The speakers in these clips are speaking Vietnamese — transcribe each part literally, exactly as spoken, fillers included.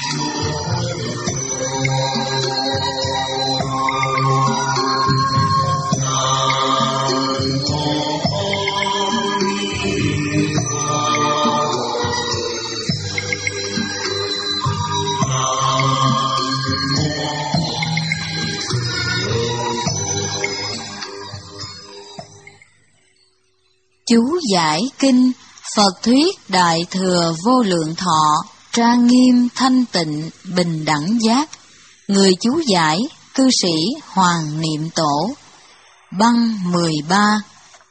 Chú giải kinh Phật thuyết Đại Thừa Vô Lượng Thọ, trang nghiêm thanh tịnh bình đẳng giác. Người chú giải cư sĩ Hoàng Niệm Tổ. Băng mười ba.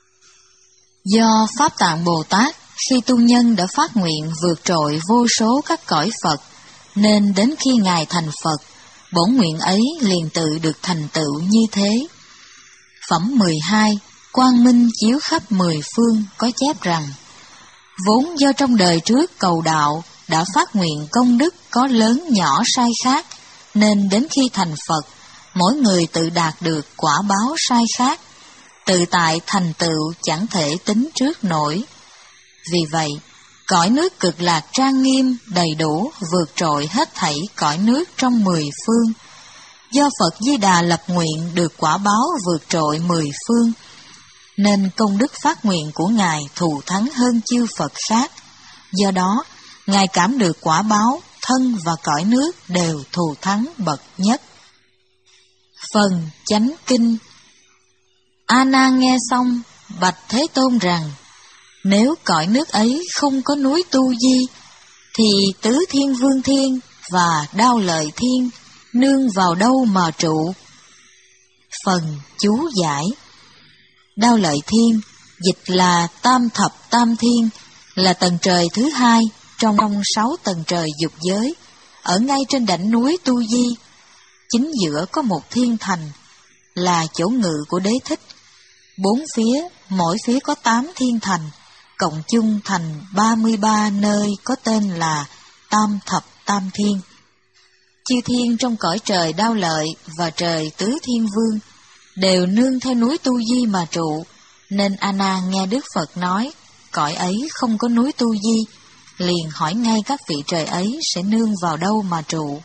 Do Pháp Tạng Bồ Tát khi tu nhân đã phát nguyện vượt trội vô số các cõi Phật, nên đến khi Ngài thành Phật, bổn nguyện ấy liền tự được thành tựu như thế. Phẩm mười hai. Quang Minh chiếu khắp mười phương có chép rằng: vốn do trong đời trước cầu đạo đã phát nguyện công đức có lớn nhỏ sai khác, nên đến khi thành Phật, mỗi người tự đạt được quả báo sai khác, tự tại thành tựu chẳng thể tính trước nổi. Vì vậy, cõi nước Cực Lạc trang nghiêm đầy đủ vượt trội hết thảy cõi nước trong mười phương. Do Phật Di Đà lập nguyện được quả báo vượt trội mười phương, nên công đức phát nguyện của Ngài thù thắng hơn chư Phật khác. Do đó, Ngài cảm được quả báo, thân và cõi nước đều thù thắng bậc nhất. Phần Chánh Kinh. A Nan nghe xong, bạch Thế Tôn rằng: nếu cõi nước ấy không có núi Tu Di, thì Tứ Thiên Vương Thiên và Đao Lợi Thiên nương vào đâu mà trụ? Phần chú giải. Đao Lợi Thiên, dịch là Tam Thập Tam Thiên, là tầng trời thứ hai trong trong sáu tầng trời dục giới, ở ngay trên đỉnh núi Tu Di. Chính giữa có một thiên thành, là chỗ ngự của Đế Thích. Bốn phía, mỗi phía có tám thiên thành, cộng chung thành ba mươi ba nơi có tên là Tam Thập Tam Thiên. Chư thiên trong cõi trời Đao Lợi và trời Tứ Thiên Vương đều nương theo núi Tu Di mà trụ, nên A Nan nghe Đức Phật nói cõi ấy không có núi Tu Di, liền hỏi ngay các vị trời ấy sẽ nương vào đâu mà trụ.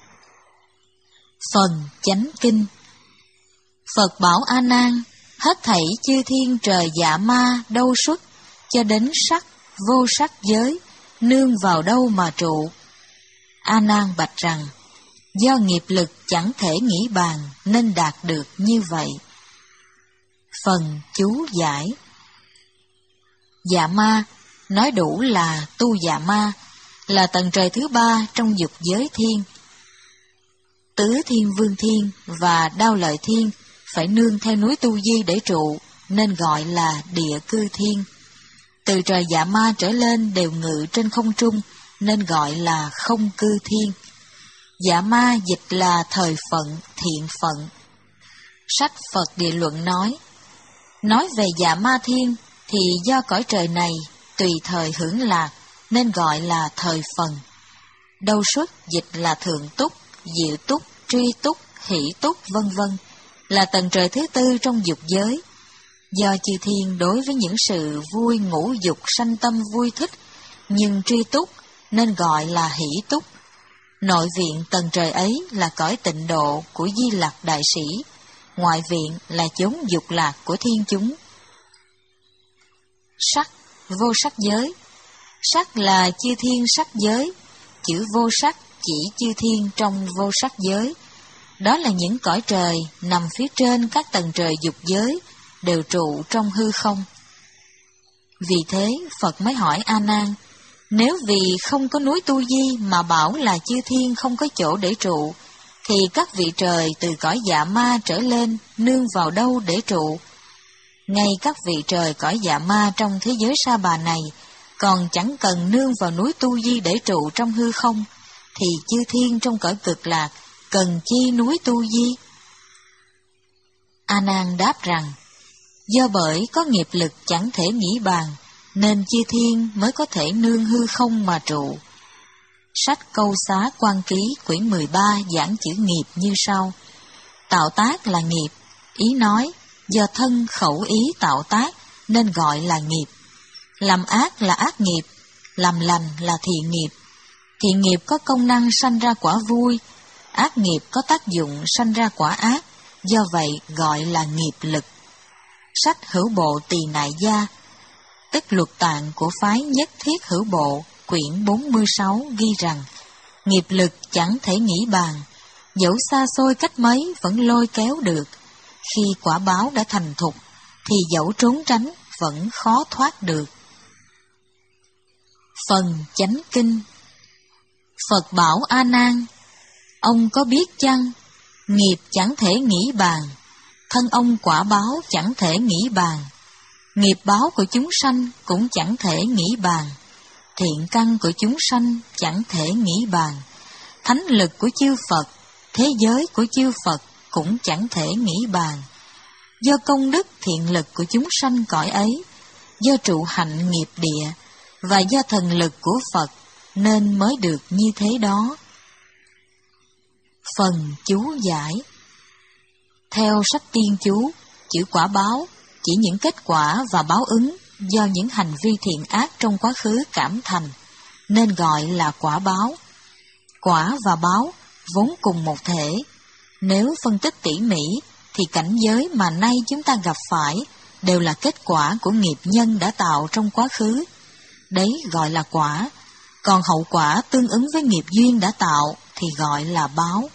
Phần Chánh Kinh. Phật bảo A Nan: hết thảy chư thiên trời dạ ma đâu xuất, cho đến sắc, vô sắc giới, nương vào đâu mà trụ? A Nan bạch rằng: do nghiệp lực chẳng thể nghĩ bàn nên đạt được như vậy. Phần chú giải. Dạ ma, nói đủ là tu dạ ma, là tầng trời thứ ba trong dục giới thiên. Tứ Thiên Vương Thiên và Đao Lợi Thiên phải nương theo núi Tu Di để trụ, nên gọi là địa cư thiên. Từ trời dạ ma trở lên đều ngự trên không trung, nên gọi là không cư thiên. Dạ ma dịch là thời phận, thiện phận. Sách Phật Địa Luận nói: nói về dạ ma thiên thì do cõi trời này tùy thời hưởng lạc, nên gọi là thời phần. Đâu xuất dịch là thượng túc, diệu túc, truy túc, hỷ túc, vân vân, là tầng trời thứ tư trong dục giới. Do chư thiên đối với những sự vui ngũ dục sanh tâm vui thích, nhưng truy túc nên gọi là hỷ túc. Nội viện tầng trời ấy là cõi tịnh độ của Di Lặc Đại Sĩ, ngoại viện là chốn dục lạc của thiên chúng. Sắc, vô sắc giới. Sắc là chư thiên sắc giới, chữ vô sắc chỉ chư thiên trong vô sắc giới. Đó là những cõi trời nằm phía trên các tầng trời dục giới, đều trụ trong hư không. Vì thế Phật mới hỏi A Nan: nếu vì không có núi Tu Di mà bảo là chư thiên không có chỗ để trụ, thì các vị trời từ cõi dạ ma trở lên nương vào đâu để trụ? Ngay các vị trời cõi dạ ma trong thế giới Sa Bà này còn chẳng cần nương vào núi Tu Di để trụ trong hư không, thì chư thiên trong cõi Cực Lạc cần chi núi Tu Di? A Nan đáp rằng: do bởi có nghiệp lực chẳng thể nghĩ bàn, nên chư thiên mới có thể nương hư không mà trụ. Sách Câu Xá Quan Ký quyển mười ba giảng chữ nghiệp như sau: tạo tác là nghiệp, ý nói, do thân khẩu ý tạo tác nên gọi là nghiệp. Làm ác là ác nghiệp, làm lành là thiện nghiệp. Thiện nghiệp có công năng sanh ra quả vui, ác nghiệp có tác dụng sanh ra quả ác, do vậy gọi là nghiệp lực. Sách Hữu Bộ Tỳ Nại Gia, tức luật tạng của phái Nhất Thiết Hữu Bộ, quyển bốn mươi sáu ghi rằng, nghiệp lực chẳng thể nghĩ bàn, dẫu xa xôi cách mấy vẫn lôi kéo được, khi quả báo đã thành thục, thì dẫu trốn tránh vẫn khó thoát được. Phần Chánh Kinh. Phật bảo A Nan: ông có biết chăng, nghiệp chẳng thể nghĩ bàn, thân ông quả báo chẳng thể nghĩ bàn, nghiệp báo của chúng sanh cũng chẳng thể nghĩ bàn, thiện căn của chúng sanh chẳng thể nghĩ bàn, thánh lực của chư Phật, thế giới của chư Phật cũng chẳng thể nghĩ bàn. Do công đức thiện lực của chúng sanh cõi ấy, do trụ hạnh nghiệp địa, và do thần lực của Phật, nên mới được như thế đó. Phần chú giải. Theo sách Tiên Chú, chữ quả báo chỉ những kết quả và báo ứng do những hành vi thiện ác trong quá khứ cảm thành, nên gọi là quả báo. Quả và báo vốn cùng một thể. Nếu phân tích tỉ mỉ, thì cảnh giới mà nay chúng ta gặp phải đều là kết quả của nghiệp nhân đã tạo trong quá khứ. Đấy gọi là quả, còn hậu quả tương ứng với nghiệp duyên đã tạo thì gọi là báo.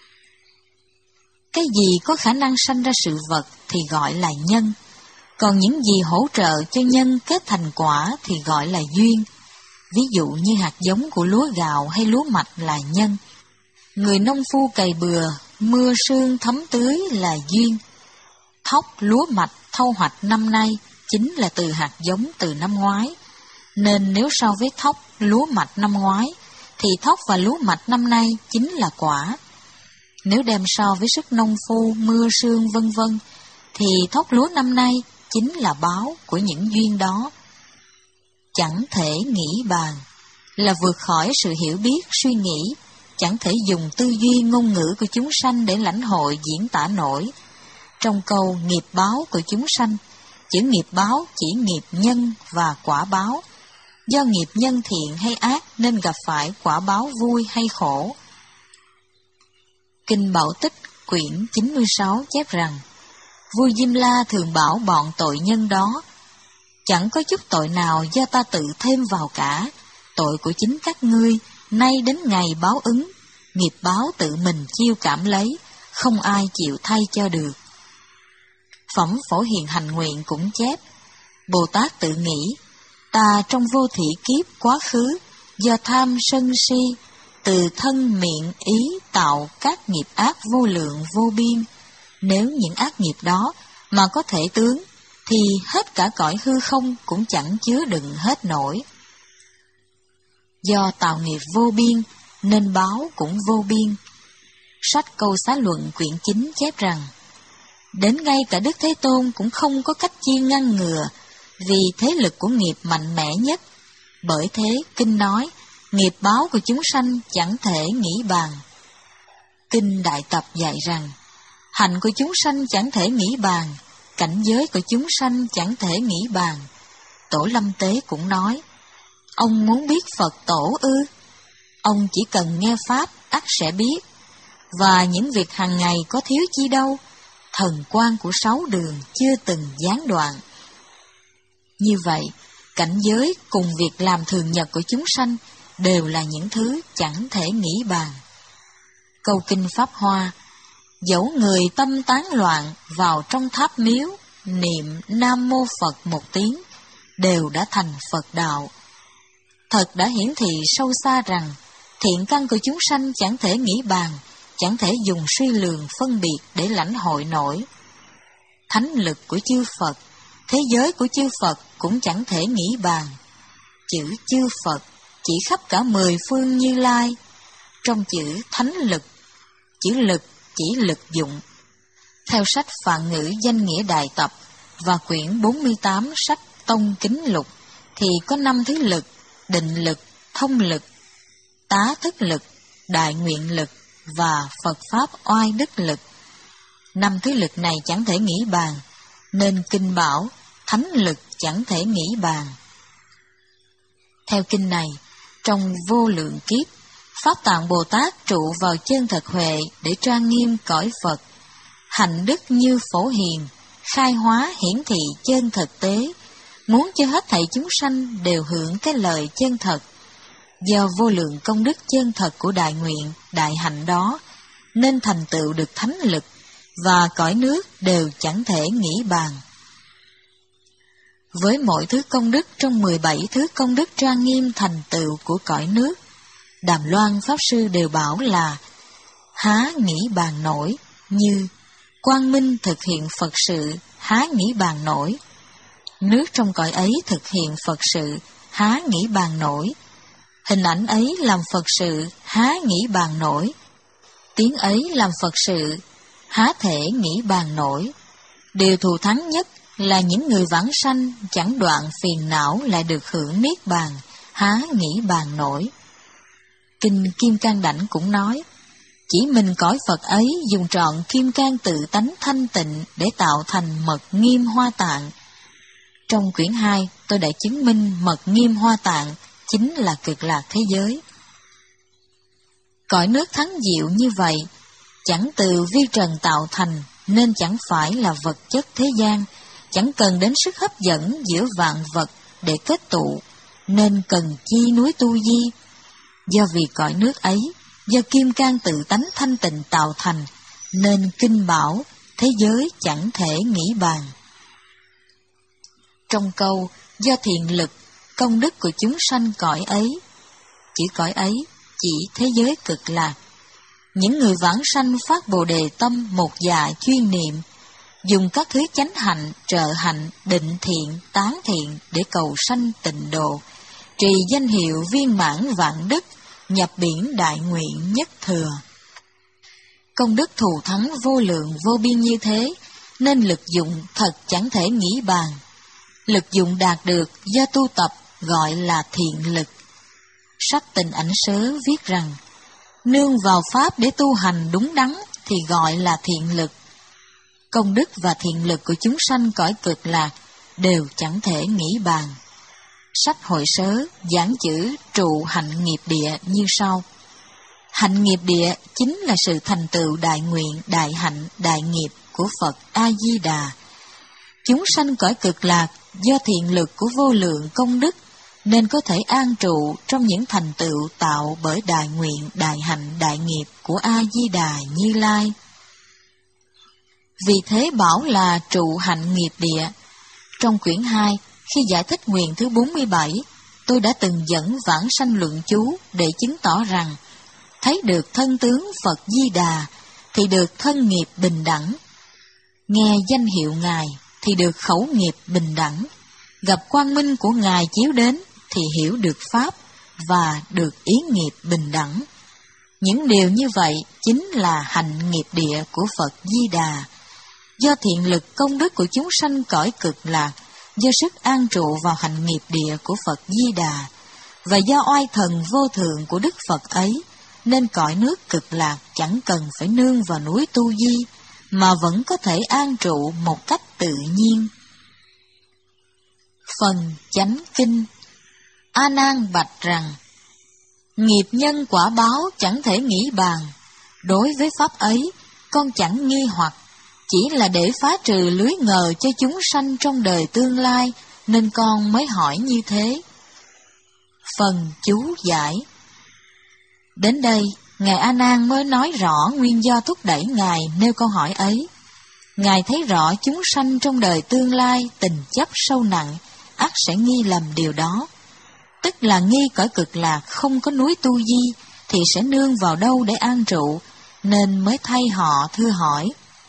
Cái gì có khả năng sanh ra sự vật thì gọi là nhân, còn những gì hỗ trợ cho nhân kết thành quả thì gọi là duyên. Ví dụ như hạt giống của lúa gạo hay lúa mạch là nhân. Người nông phu cày bừa, mưa sương thấm tưới là duyên. Thóc lúa mạch thâu hoạch năm nay chính là từ hạt giống từ năm ngoái. Nên nếu so với thóc lúa mạch năm ngoái, thì thóc và lúa mạch năm nay chính là quả. Nếu đem so với sức nông phu, mưa sương vân vân, thì thóc lúa năm nay chính là báo của những duyên đó. Chẳng thể nghĩ bàn là vượt khỏi sự hiểu biết, suy nghĩ, chẳng thể dùng tư duy ngôn ngữ của chúng sanh để lãnh hội diễn tả nổi. Trong câu nghiệp báo của chúng sanh, chữ nghiệp báo chỉ nghiệp nhân và quả báo. Do nghiệp nhân thiện hay ác nên gặp phải quả báo vui hay khổ. Kinh Bảo Tích quyển chín mươi sáu chép rằng, vua Diêm La thường bảo bọn tội nhân đó, chẳng có chút tội nào do ta tự thêm vào cả, tội của chính các ngươi, nay đến ngày báo ứng, nghiệp báo tự mình chiêu cảm lấy, không ai chịu thay cho được. Phẩm Phổ Hiền Hành Nguyện cũng chép, Bồ Tát tự nghĩ, ta trong vô thị kiếp quá khứ, do tham sân si, từ thân miệng ý tạo các nghiệp ác vô lượng vô biên. Nếu những ác nghiệp đó mà có thể tướng, thì hết cả cõi hư không cũng chẳng chứa đựng hết nổi. Do tạo nghiệp vô biên, nên báo cũng vô biên. Sách Câu Xá Luận quyển chín chép rằng, đến ngay cả Đức Thế Tôn cũng không có cách chi ngăn ngừa, vì thế lực của nghiệp mạnh mẽ nhất. Bởi thế, Kinh nói, nghiệp báo của chúng sanh chẳng thể nghĩ bàn. Kinh Đại Tập dạy rằng, hạnh của chúng sanh chẳng thể nghĩ bàn, cảnh giới của chúng sanh chẳng thể nghĩ bàn. Tổ Lâm Tế cũng nói, ông muốn biết Phật Tổ ư? Ông chỉ cần nghe Pháp, ắt sẽ biết. Và những việc hàng ngày có thiếu chi đâu, thần quang của sáu đường chưa từng gián đoạn. Như vậy, cảnh giới cùng việc làm thường nhật của chúng sanh đều là những thứ chẳng thể nghĩ bàn. Câu Kinh Pháp Hoa, dẫu người tâm tán loạn vào trong tháp miếu, niệm Nam Mô Phật một tiếng, đều đã thành Phật đạo. Thật đã hiển thị sâu xa rằng, thiện căn của chúng sanh chẳng thể nghĩ bàn, chẳng thể dùng suy lường phân biệt để lãnh hội nổi. Thánh lực của chư Phật, thế giới của chư Phật cũng chẳng thể nghĩ bàn. Chữ chư Phật chỉ khắp cả mười phương Như Lai. Trong chữ thánh lực, chữ lực chỉ lực dụng. Theo sách Phạn Ngữ Danh Nghĩa Đại Tập và quyển bốn mươi tám sách Tông Kính Lục, thì có năm thứ lực: định lực, thông lực, tá thức lực, đại nguyện lực và Phật Pháp oai đức lực. Năm thứ lực này chẳng thể nghĩ bàn, nên Kinh bảo thánh lực chẳng thể nghĩ bàn. Theo kinh này, Trong vô lượng kiếp, Pháp Tạng Bồ Tát trụ vào chân thật huệ để trang nghiêm cõi Phật, hạnh đức như phổ hiền, khai hóa hiển thị chân thực tế, muốn cho hết thảy chúng sanh đều hưởng cái lời chân thật. Do vô lượng công đức chân thật của đại nguyện, đại hạnh đó, nên thành tựu được thánh lực, và cõi nước đều chẳng thể nghĩ bàn. Với mỗi thứ công đức trong mười bảy thứ công đức trang nghiêm thành tựu của cõi nước, Đàm Loan Pháp Sư đều bảo là há nghĩ bàn nổi, như quang minh thực hiện Phật sự, há nghĩ bàn nổi. Nước trong cõi ấy thực hiện Phật sự, há nghĩ bàn nổi. Hình ảnh ấy làm Phật sự, há nghĩ bàn nổi. Tiếng ấy làm Phật sự, há thể nghĩ bàn nổi. Điều thù thắng nhất là những người vãng sanh chẳng đoạn phiền não lại được hưởng niết bàn, há nghĩ bàn nổi. Kinh Kim Cang Đảnh cũng nói, chỉ mình cõi Phật ấy dùng trọn kim cang tự tánh thanh tịnh để tạo thành mật nghiêm hoa tạng. Trong quyển hai, tôi đã chứng minh mật nghiêm hoa tạng chính là cực lạc thế giới. Cõi nước thắng diệu như vậy, chẳng từ vi trần tạo thành, nên chẳng phải là vật chất thế gian, chẳng cần đến sức hấp dẫn giữa vạn vật để kết tụ, nên cần chi núi tu di. Do vì cõi nước ấy, do kim cang tự tánh thanh tịnh tạo thành, nên kinh bảo, thế giới chẳng thể nghĩ bàn. Trong câu, do thiện lực, công đức của chúng sanh cõi ấy, chữ cõi ấy chỉ thế giới cực lạc. Những người vãng sanh phát bồ đề tâm một dạ chuyên niệm, dùng các thứ chánh hạnh, trợ hạnh, định thiện, tán thiện để cầu sanh tịnh độ, trì danh hiệu viên mãn vạn đức, nhập biển đại nguyện nhất thừa. Công đức thù thắng vô lượng vô biên như thế, nên lực dụng thật chẳng thể nghĩ bàn. Lực dụng đạt được do tu tập gọi là thiện lực. Sách Tình Ảnh Sớ viết rằng, nương vào Pháp để tu hành đúng đắn thì gọi là thiện lực. Công đức và thiện lực của chúng sanh cõi cực lạc đều chẳng thể nghĩ bàn. Sách Hội Sớ giảng chữ trụ hạnh nghiệp địa như sau. Hạnh nghiệp địa chính là sự thành tựu đại nguyện, đại hạnh, đại nghiệp của Phật A-di-đà. Chúng sanh cõi cực lạc do thiện lực của vô lượng công đức nên có thể an trụ trong những thành tựu tạo bởi đại nguyện, đại hạnh, đại nghiệp của A-di-đà Như Lai. Vì thế bảo là trụ hạnh nghiệp địa. Trong quyển hai, khi giải thích nguyện thứ bốn mươi bảy, tôi đã từng dẫn vãng sanh luận chú để chứng tỏ rằng thấy được thân tướng Phật Di Đà thì được thân nghiệp bình đẳng, nghe danh hiệu Ngài thì được khẩu nghiệp bình đẳng, gặp quang minh của Ngài chiếu đến thì hiểu được Pháp và được ý nghiệp bình đẳng. Những điều như vậy chính là hạnh nghiệp địa của Phật Di Đà. Do thiện lực công đức của chúng sanh cõi cực lạc, do sức an trụ vào hạnh nghiệp địa của Phật Di Đà, và do oai thần vô thượng của Đức Phật ấy, nên cõi nước cực lạc chẳng cần phải nương vào núi tu di, mà vẫn có thể an trụ một cách tự nhiên. Phần Chánh Kinh. A Nan bạch rằng, nghiệp nhân quả báo chẳng thể nghĩ bàn. Đối với pháp ấy, con chẳng nghi hoặc, chỉ là để phá trừ lưới ngờ cho chúng sanh trong đời tương lai, nên con mới hỏi như thế. Phần chú giải. Đến đây, Ngài A Nan mới nói rõ nguyên do thúc đẩy Ngài nêu câu hỏi ấy. Ngài thấy rõ chúng sanh trong đời tương lai tình chấp sâu nặng, ắt sẽ nghi lầm điều đó. Tức là nghi cõi cực lạc không có núi tu di, thì sẽ nương vào đâu để an trụ, nên mới thay họ thưa hỏi.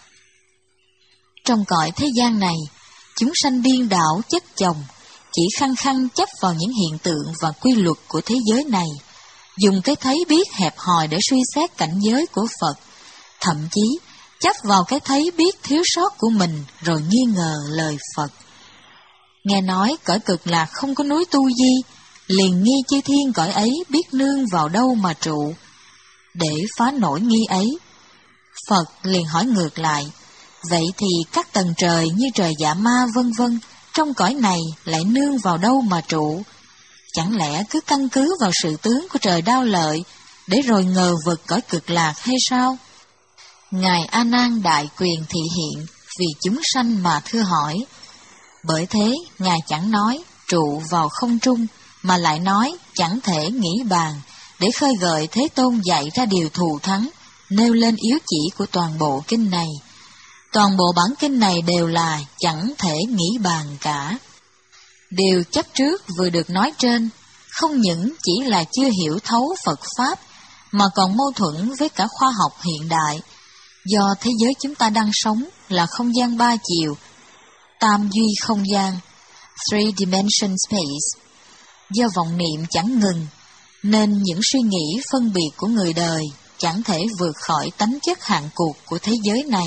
Trong cõi thế gian này, chúng sanh điên đảo chất chồng, chỉ khăng khăng chấp vào những hiện tượng và quy luật của thế giới này, dùng cái thấy biết hẹp hòi để suy xét cảnh giới của Phật, thậm chí chấp vào cái thấy biết thiếu sót của mình rồi nghi ngờ lời Phật. Nghe nói cõi cực lạc không có núi tu di, liền nghi chư thiên cõi ấy biết nương vào đâu mà trụ. Để phá nổi nghi ấy, Phật liền hỏi ngược lại, vậy thì các tầng trời như trời Dạ Ma vân vân trong cõi này lại nương vào đâu mà trụ? Chẳng lẽ cứ căn cứ vào sự tướng của trời Đao Lợi để rồi ngờ vực cõi cực lạc hay sao? Ngài A Nan đại quyền thị hiện vì chúng sanh mà thưa hỏi. Bởi thế Ngài chẳng nói trụ vào không trung, mà lại nói chẳng thể nghĩ bàn, để khơi gợi Thế Tôn dạy ra điều thù thắng, nêu lên yếu chỉ của toàn bộ kinh này. Toàn bộ bản kinh này đều là chẳng thể nghĩ bàn cả. Điều chấp trước vừa được nói trên không những chỉ là chưa hiểu thấu Phật Pháp, mà còn mâu thuẫn với cả khoa học hiện đại, do thế giới chúng ta đang sống là không gian ba chiều, tam duy không gian, three dimension space. Do vọng niệm chẳng ngừng, nên những suy nghĩ phân biệt của người đời chẳng thể vượt khỏi tánh chất hạn cuộc của thế giới này.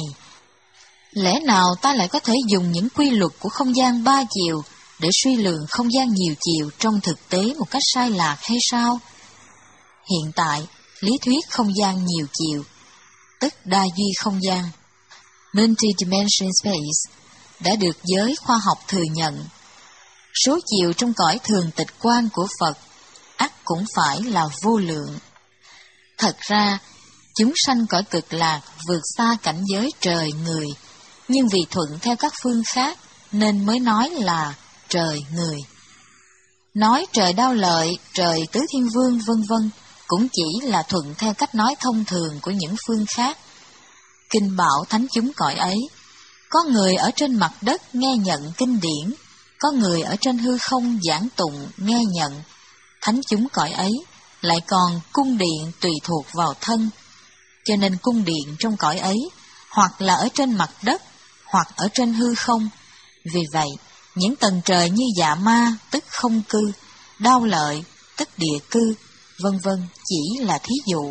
Lẽ nào ta lại có thể dùng những quy luật của không gian ba chiều để suy lường không gian nhiều chiều trong thực tế một cách sai lạc hay sao? Hiện tại, lý thuyết không gian nhiều chiều, tức đa duy không gian, multi-dimension space, đã được giới khoa học thừa nhận. Số chiều trong cõi thường tịch quan của Phật ắt cũng phải là vô lượng. Thật ra, chúng sanh cõi cực lạc vượt xa cảnh giới trời người, nhưng vì thuận theo các phương khác nên mới nói là trời người. Nói trời Đao Lợi, trời Tứ Thiên Vương vân vân cũng chỉ là thuận theo cách nói thông thường của những phương khác. Kinh bảo thánh chúng cõi ấy, có người ở trên mặt đất nghe nhận kinh điển, có người ở trên hư không giảng tụng nghe nhận. Thánh chúng cõi ấy lại còn cung điện tùy thuộc vào thân, cho nên cung điện trong cõi ấy hoặc là ở trên mặt đất, hoặc ở trên hư không. Vì vậy, những tầng trời như Dạ Ma tức không cư, Đao Lợi tức địa cư, vân vân chỉ là thí dụ.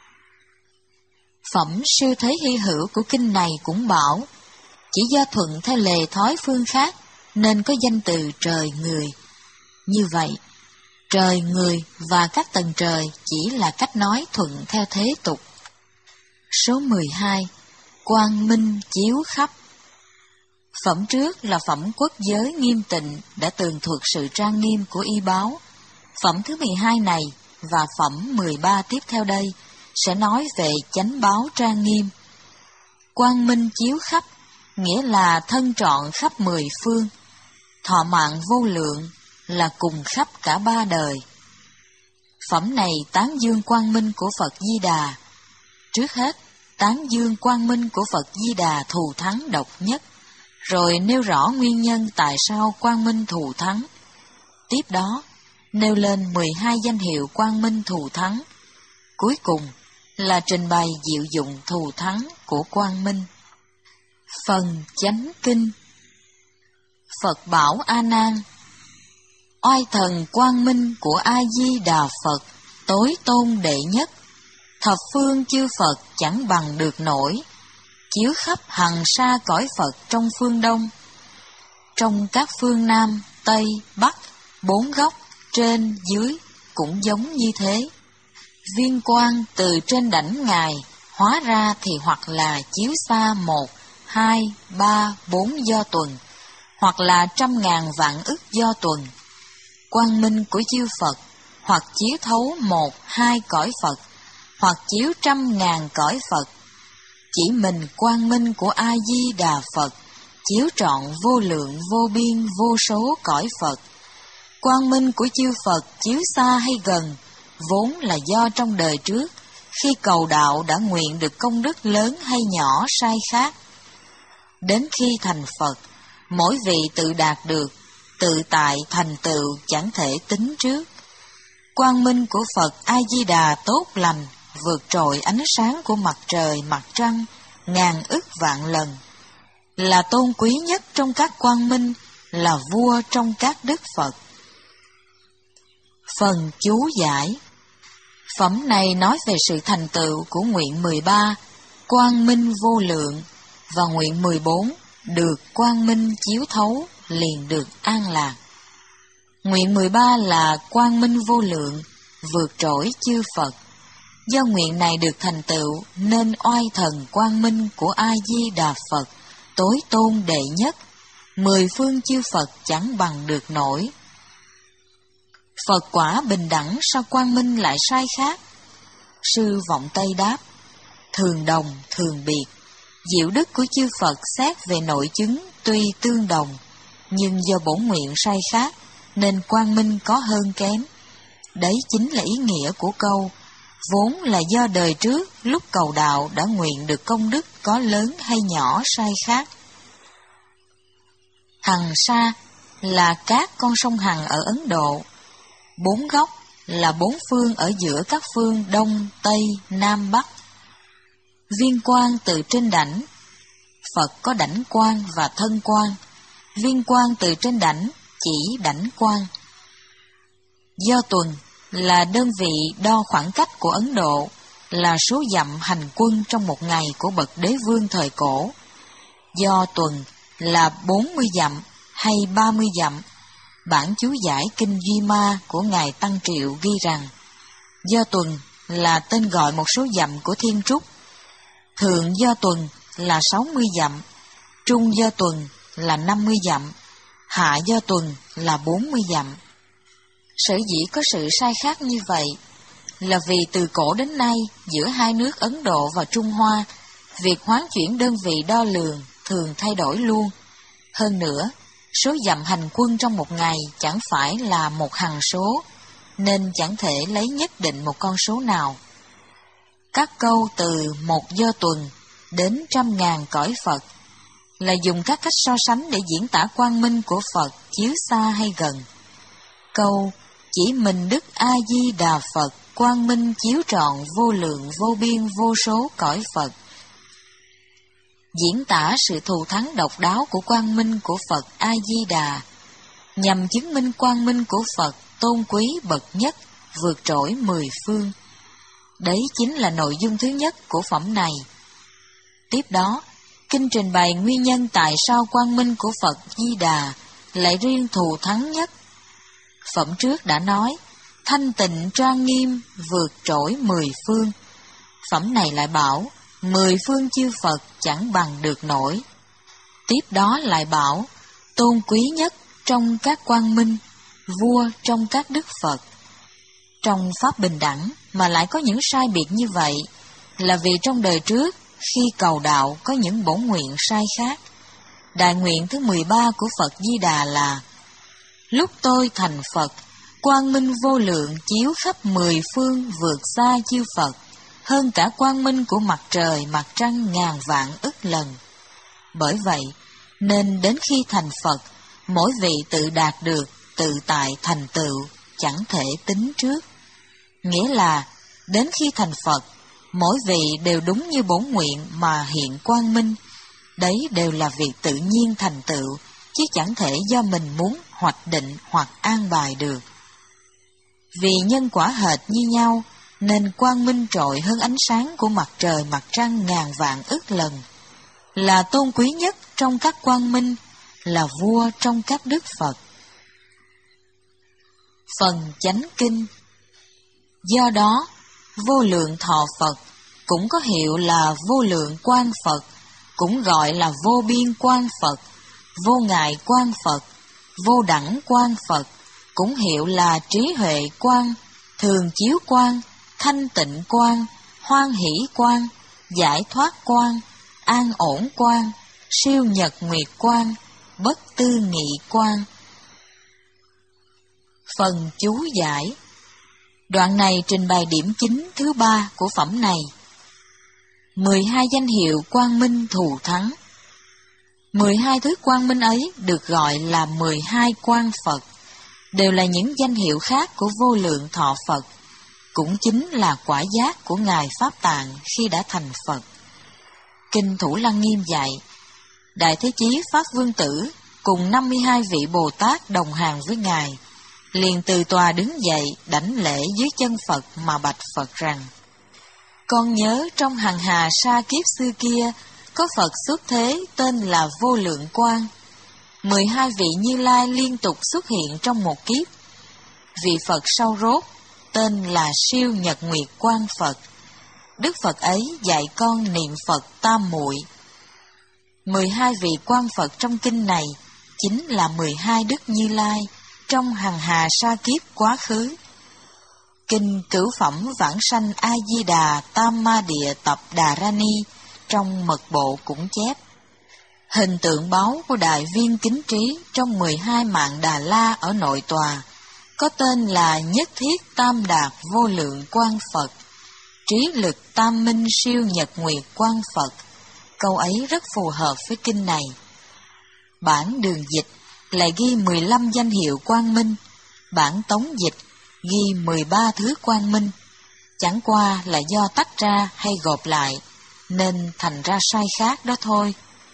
Phẩm siêu thế hy hữu của kinh này cũng bảo, chỉ do thuận theo lề thói phương khác nên có danh từ trời người. Như vậy, trời người và các tầng trời chỉ là cách nói thuận theo thế tục. Số mười hai. Quang minh chiếu khắp. Phẩm trước là phẩm quốc giới nghiêm tịnh đã tường thuật sự trang nghiêm của y báo. Phẩm thứ mười hai này và phẩm mười ba tiếp theo đây sẽ nói về chánh báo trang nghiêm. Quang minh chiếu khắp nghĩa là thân trọn khắp mười phương, thọ mạng vô lượng là cùng khắp cả ba đời. Phẩm này tán dương quang minh của Phật Di Đà. Trước hết, tán dương quang minh của Phật Di Đà thù thắng độc nhất, rồi nêu rõ nguyên nhân tại sao quang minh thù thắng. Tiếp đó, nêu lên mười hai danh hiệu quang minh thù thắng. Cuối cùng là trình bày diệu dụng thù thắng của quang minh. Phần chánh kinh. Phật bảo A Nan: oai thần quang minh của A Di Đà Phật tối tôn đệ nhất, thập phương chư Phật chẳng bằng được nổi, chiếu khắp hằng sa cõi Phật trong phương Đông. Trong các phương Nam, Tây, Bắc, bốn góc, trên, dưới cũng giống như thế. Viên quang từ trên đảnh Ngài hóa ra thì hoặc là chiếu xa một, hai, ba, bốn do tuần, hoặc là trăm ngàn vạn ức do tuần. Quang minh của chư Phật hoặc chiếu thấu một, hai cõi Phật, hoặc chiếu trăm ngàn cõi Phật. Chỉ mình quang minh của A Di Đà Phật chiếu trọn vô lượng vô biên vô số cõi Phật. Quang minh của chư Phật chiếu xa hay gần vốn là do trong đời trước khi cầu đạo đã nguyện được công đức lớn hay nhỏ sai khác. Đến khi thành Phật, mỗi vị tự đạt được, tự tại thành tựu chẳng thể tính trước. Quang minh của Phật A Di Đà tốt lành vượt trội ánh sáng của mặt trời mặt trăng ngàn ức vạn lần, là tôn quý nhất trong các quang minh, là vua trong các đức Phật. Phần chú giải. Phẩm này nói về sự thành tựu của nguyện mười ba, quang minh vô lượng, và nguyện mười bốn, được quang minh chiếu thấu, liền được an lạc. Nguyện mười ba là quang minh vô lượng, vượt trội chư Phật. Do nguyện này được thành tựu, nên oai thần quang minh của A Di Đà Phật tối tôn đệ nhất, mười phương chư Phật chẳng bằng được nổi. Phật quả bình đẳng, sao quang minh lại sai khác? Sư Vọng Tây đáp: thường đồng, thường biệt. Diệu đức của chư Phật xét về nội chứng tuy tương đồng, nhưng do bổn nguyện sai khác, nên quang minh có hơn kém. Đấy chính là ý nghĩa của câu: vốn là do đời trước lúc cầu đạo đã nguyện được công đức có lớn hay nhỏ sai khác. Hằng Sa là các con sông Hằng ở Ấn Độ. Bốn góc là bốn phương ở giữa các phương Đông, Tây, Nam, Bắc. Viên quang từ trên đảnh. Phật có đảnh quang và thân quang. Viên quang từ trên đảnh chỉ đảnh quang. Do tuần là đơn vị đo khoảng cách của Ấn Độ, là số dặm hành quân trong một ngày của bậc đế vương thời cổ. Do tuần là bốn mươi dặm hay ba mươi dặm. Bản chú giải Kinh Duy Ma của Ngài Tăng Triệu ghi rằng, do tuần là tên gọi một số dặm của Thiên Trúc. Thượng do tuần là sáu mươi dặm, trung do tuần là năm mươi dặm, hạ do tuần là bốn mươi dặm. Sở dĩ có sự sai khác như vậy là vì từ cổ đến nay giữa hai nước Ấn Độ và Trung Hoa, việc hoán chuyển đơn vị đo lường thường thay đổi luôn. Hơn nữa, số dặm hành quân trong một ngày chẳng phải là một hằng số, nên chẳng thể lấy nhất định một con số nào. Các câu từ một do tuần đến trăm ngàn cõi Phật là dùng các cách so sánh để diễn tả quang minh của Phật chiếu xa hay gần. Câu chỉ mình Đức A Di Đà Phật quang minh chiếu trọn vô lượng vô biên vô số cõi Phật, diễn tả sự thù thắng độc đáo của quang minh của Phật A Di Đà, nhằm chứng minh quang minh của Phật tôn quý bậc nhất, vượt trội mười phương. Đấy chính là nội dung thứ nhất của phẩm này. Tiếp đó, kinh trình bày nguyên nhân tại sao quang minh của Phật Di Đà lại riêng thù thắng nhất. Phẩm trước đã nói, thanh tịnh trang nghiêm vượt trội mười phương. Phẩm này lại bảo, mười phương chư Phật chẳng bằng được nổi. Tiếp đó lại bảo, tôn quý nhất trong các quang minh, vua trong các đức Phật. Trong Pháp bình đẳng mà lại có những sai biệt như vậy, là vì trong đời trước, khi cầu đạo có những bổn nguyện sai khác. Đại nguyện thứ mười ba của Phật Di Đà là, lúc tôi thành Phật, quang minh vô lượng chiếu khắp mười phương vượt xa chư Phật, hơn cả quang minh của mặt trời, mặt trăng ngàn vạn ức lần. Bởi vậy, nên đến khi thành Phật, mỗi vị tự đạt được, tự tại thành tựu, chẳng thể tính trước. Nghĩa là, đến khi thành Phật, mỗi vị đều đúng như bổn nguyện mà hiện quang minh. Đấy đều là việc tự nhiên thành tựu, chứ chẳng thể do mình muốn hoạch định hoặc an bài được. Vì nhân quả hệt như nhau, nên quang minh trội hơn ánh sáng của mặt trời mặt trăng ngàn vạn ức lần, là tôn quý nhất trong các quang minh, là vua trong các đức Phật. Phần chánh kinh. Do đó, vô lượng thọ Phật cũng có hiệu là vô lượng quang Phật, cũng gọi là vô biên quang Phật, vô ngại quang Phật, vô đẳng quang Phật, cũng hiệu là trí huệ quang, thường chiếu quang, thanh tịnh quang, hoan hỷ quang, giải thoát quang, an ổn quang, siêu nhật nguyệt quang, bất tư nghị quang. Phần chú giải. Đoạn này trình bày điểm chính thứ ba của phẩm này. Mười hai danh hiệu quang minh thù thắng. Mười hai thứ quang minh ấy được gọi là mười hai quang Phật, đều là những danh hiệu khác của vô lượng thọ Phật, cũng chính là quả giác của Ngài Pháp Tạng khi đã thành Phật. Kinh Thủ Lăng Nghiêm dạy, Đại Thế Chí Pháp Vương Tử cùng năm mươi hai vị Bồ Tát đồng hàng với Ngài, liền từ tòa đứng dậy đảnh lễ dưới chân Phật mà bạch Phật rằng, con nhớ trong hằng hà sa kiếp xưa kia, có Phật xuất thế tên là Vô Lượng Quang. Mười hai vị Như Lai liên tục xuất hiện trong một kiếp. Vị Phật sau rốt tên là Siêu Nhật Nguyệt Quang Phật. Đức Phật ấy dạy con niệm Phật tam muội. Mười hai vị Quang Phật trong kinh này chính là mười hai Đức Như Lai, trong hằng hà sa kiếp quá khứ. Kinh Cửu Phẩm Vãng Sanh A Di Đà Tam Ma Địa Tập Đà Rani trong mật bộ cũng chép: hình tượng báu của Đại Viên Kính Trí trong mười hai mạng Đà La ở nội tòa có tên là Nhất Thiết Tam Đạt Vô Lượng Quang Phật, trí lực tam minh siêu nhật nguyệt quang Phật. Câu ấy rất phù hợp với kinh này. Bản đường dịch lại ghi mười lăm danh hiệu quang minh, bản tống dịch ghi mười ba thứ quang minh. Chẳng qua là do tách ra hay gộp lại, nên thành ra sai khác đó thôi.